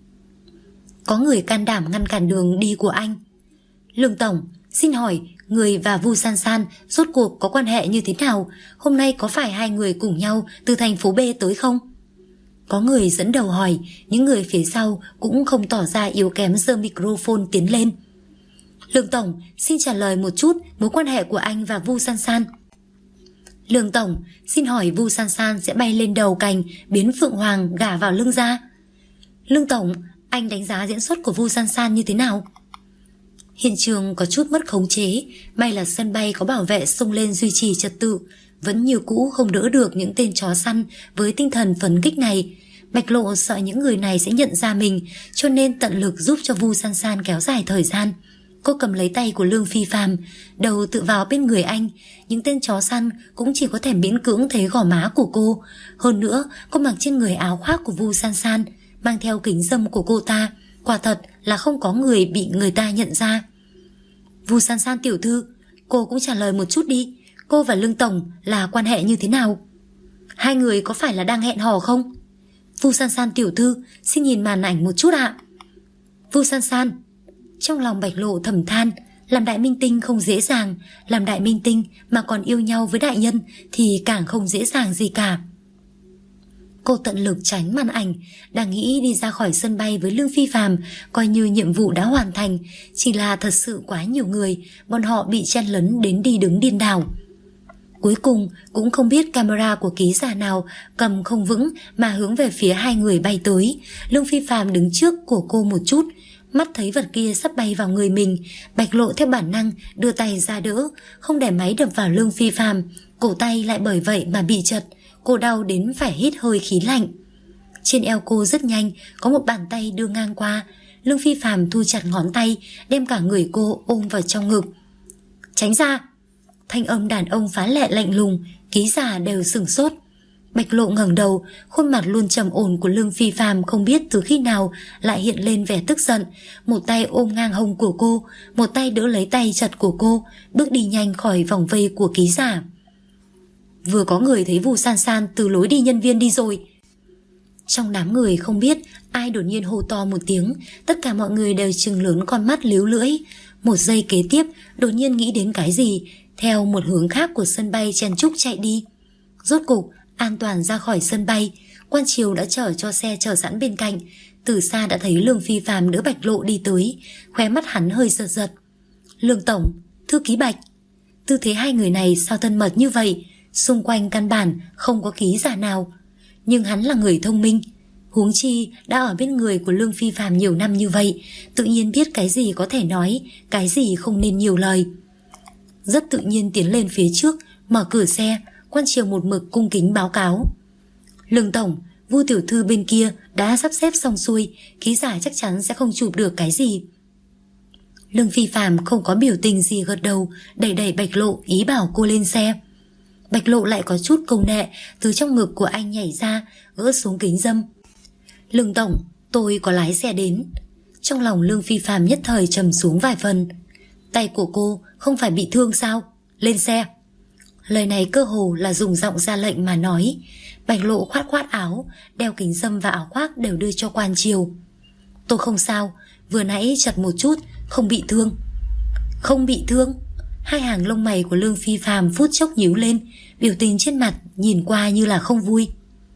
Có người can đảm ngăn cản đường đi của anh. Lương Tổng, xin hỏi người và Vu San San rốt cuộc có quan hệ như thế nào? Hôm nay có phải hai người cùng nhau từ thành phố B tới không? Có người dẫn đầu hỏi, những người phía sau cũng không tỏ ra yếu kém giơ microphone tiến lên. Lương Tổng, xin trả lời một chút mối quan hệ của anh và Vu San San. Lương Tổng, xin hỏi Vu San San sẽ bay lên đầu cành biến phượng hoàng gả vào lưng ra. Lương Tổng, anh đánh giá diễn xuất của Vu San San như thế nào? Hiện trường có chút mất khống chế, may là sân bay có bảo vệ xông lên duy trì trật tự, vẫn như cũ không đỡ được những tên chó săn với tinh thần phấn khích này. Bạch Lộ sợ những người này sẽ nhận ra mình, cho nên tận lực giúp cho Vu San San kéo dài thời gian. Cô cầm lấy tay của Lương Phi Phàm, đầu tựa vào bên người anh. Những tên chó săn cũng chỉ có thể miễn cưỡng thấy gò má của cô. Hơn nữa, cô mặc trên người áo khoác của Vu San San, mang theo kính râm của cô ta. Quả thật là không có người bị người ta nhận ra. Vu San San tiểu thư, cô cũng trả lời một chút đi. Cô và Lương tổng là quan hệ như thế nào? Hai người có phải là đang hẹn hò không? Vu San San tiểu thư, xin nhìn màn ảnh một chút ạ. Vu San San. Trong lòng Bạch Lộ thầm than, làm đại minh tinh không dễ dàng, làm đại minh tinh mà còn yêu nhau với đại nhân thì càng không dễ dàng gì cả. Cô tận lực tránh màn ảnh, đang nghĩ đi ra khỏi sân bay với Lương Phi Phàm, coi như nhiệm vụ đã hoàn thành. Chỉ là thật sự quá nhiều người, bọn họ bị chen lấn đến đi đứng điên đảo. Cuối cùng cũng không biết camera của ký giả nào cầm không vững mà hướng về phía hai người bay tới. Lương Phi Phàm đứng trước của cô một chút, mắt thấy vật kia sắp bay vào người mình. Bạch Lộ theo bản năng đưa tay ra đỡ, không để máy đập vào Lương Phi Phàm, cổ tay lại bởi vậy mà bị chật. Cô đau đến phải hít hơi khí lạnh. Trên eo cô rất nhanh có một bàn tay đưa ngang qua. Lương Phi Phàm thu chặt ngón tay, đem cả người cô ôm vào trong ngực. Tránh ra. Thanh âm đàn ông phá lệ lạnh lùng, ký giả đều sửng sốt. Bạch Lộ ngẩng đầu, khuôn mặt luôn trầm ổn của Lương Phi Phàm không biết từ khi nào lại hiện lên vẻ tức giận. Một tay ôm ngang hông của cô, một tay đỡ lấy tay chặt của cô, bước đi nhanh khỏi vòng vây của ký giả. Vừa có người thấy Vu San San từ lối đi nhân viên đi rồi. Trong đám người không biết ai đột nhiên hô to một tiếng, tất cả mọi người đều trừng lớn con mắt líu lưỡi. Một giây kế tiếp đột nhiên nghĩ đến cái gì, theo một hướng khác của sân bay chen chúc chạy đi. Rốt cục an toàn ra khỏi sân bay, quan triều đã chở cho xe chờ sẵn bên cạnh. Từ xa đã thấy Lương Phi Phàm đỡ Bạch Lộ đi tới, khóe mắt hắn hơi giật giật. Lương tổng, thư ký Bạch. Tư thế hai người này sao thân mật như vậy? Xung quanh căn bản không có ký giả nào. Nhưng hắn là người thông minh, huống chi đã ở bên người của Lương Phi Phàm nhiều năm như vậy, tự nhiên biết cái gì có thể nói, cái gì không nên nhiều lời. Rất tự nhiên tiến lên phía trước, mở cửa xe. Quan triều một mực cung kính báo cáo. Lương tổng, Vu tiểu thư bên kia đã sắp xếp xong xuôi, ký giả chắc chắn sẽ không chụp được cái gì. Lương Phi Phàm không có biểu tình gì, gật đầu, đẩy đẩy Bạch Lộ ý bảo cô lên xe. Bạch Lộ lại có chút câu nệ, từ trong ngực của anh nhảy ra, gỡ xuống kính dâm. Lương tổng, tôi có lái xe đến. Trong lòng Lương Phi Phàm nhất thời trầm xuống vài phần. Tay của cô không phải bị thương sao? Lên xe. Lời này cơ hồ là dùng giọng ra lệnh mà nói. Bạch Lộ khoát khoát áo, đeo kính râm và áo khoác đều đưa cho quan triều. Tôi không sao, vừa nãy chật một chút, không bị thương. Không bị thương? Hai hàng lông mày của Lương Phi Phàm phút chốc nhíu lên, biểu tình trên mặt nhìn qua như là không vui.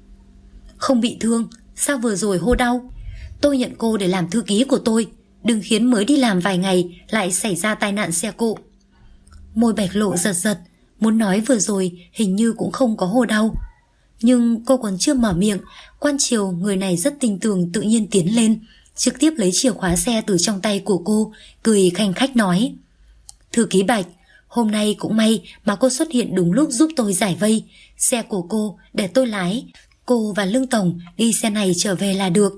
Không bị thương? Sao vừa rồi hô đau? Tôi nhận cô để làm thư ký của tôi, đừng khiến mới đi làm vài ngày lại xảy ra tai nạn xe cộ. Môi Bạch Lộ giật giật, muốn nói vừa rồi hình như cũng không có hô đau. Nhưng cô còn chưa mở miệng, quan triều người này rất tin tưởng tự nhiên tiến lên, trực tiếp lấy chìa khóa xe từ trong tay của cô, cười khanh khách nói. Thư ký Bạch, hôm nay cũng may mà cô xuất hiện đúng lúc giúp tôi giải vây. Xe của cô để tôi lái, cô và Lương tổng đi xe này trở về là được.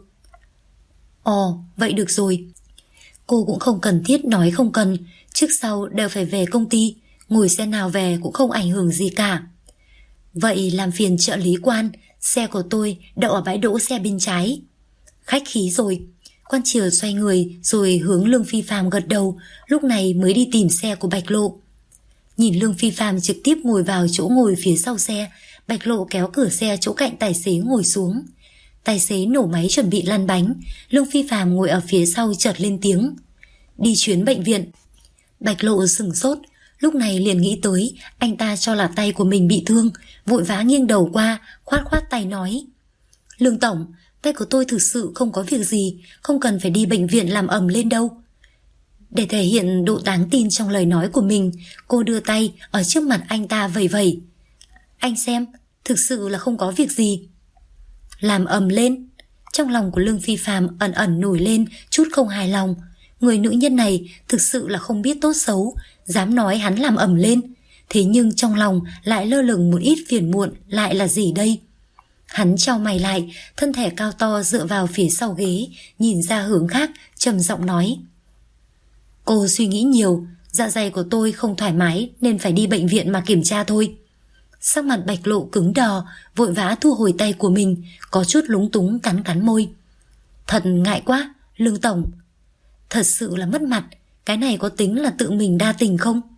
Ồ, vậy được rồi. Cô cũng không cần thiết nói không cần, trước sau đều phải về công ty, ngồi xe nào về cũng không ảnh hưởng gì cả. Vậy làm phiền trợ lý quan, xe của tôi đậu ở bãi đỗ xe bên trái. Khách khí rồi. Quan triều xoay người rồi hướng Lương Phi Phàm gật đầu, lúc này mới đi tìm xe của Bạch Lộ. Nhìn Lương Phi Phàm trực tiếp ngồi vào chỗ ngồi phía sau xe, Bạch Lộ kéo cửa xe chỗ cạnh tài xế ngồi xuống. Tài xế nổ máy chuẩn bị lăn bánh, Lương Phi Phàm ngồi ở phía sau chợt lên tiếng. Đi chuyến bệnh viện. Bạch Lộ sửng sốt, lúc này liền nghĩ tới anh ta cho là tay của mình bị thương, vội vã nghiêng đầu qua, khoát khoát tay nói. Lương tổng, tay của tôi thực sự không có việc gì, không cần phải đi bệnh viện làm ầm lên đâu. Để thể hiện độ đáng tin trong lời nói của mình, cô đưa tay ở trước mặt anh ta vẩy vẩy. Anh xem, thực sự là không có việc gì. Làm ầm lên. Trong lòng của Lương Phi Phàm ẩn ẩn nổi lên chút không hài lòng. Người nữ nhân này thực sự là không biết tốt xấu, dám nói hắn làm ầm lên. Thế nhưng trong lòng lại lơ lửng một ít phiền muộn, lại là gì đây? Hắn chau mày lại, thân thể cao to dựa vào phía sau ghế, nhìn ra hướng khác, trầm giọng nói. Cô suy nghĩ nhiều, dạ dày của tôi không thoải mái nên phải đi bệnh viện mà kiểm tra thôi. Sắc mặt Bạch Lộ cứng đờ, vội vã thu hồi tay của mình, có chút lúng túng cắn môi. Thật ngại quá, Lương tổng. Thật sự là mất mặt, cái này có tính là tự mình đa tình không?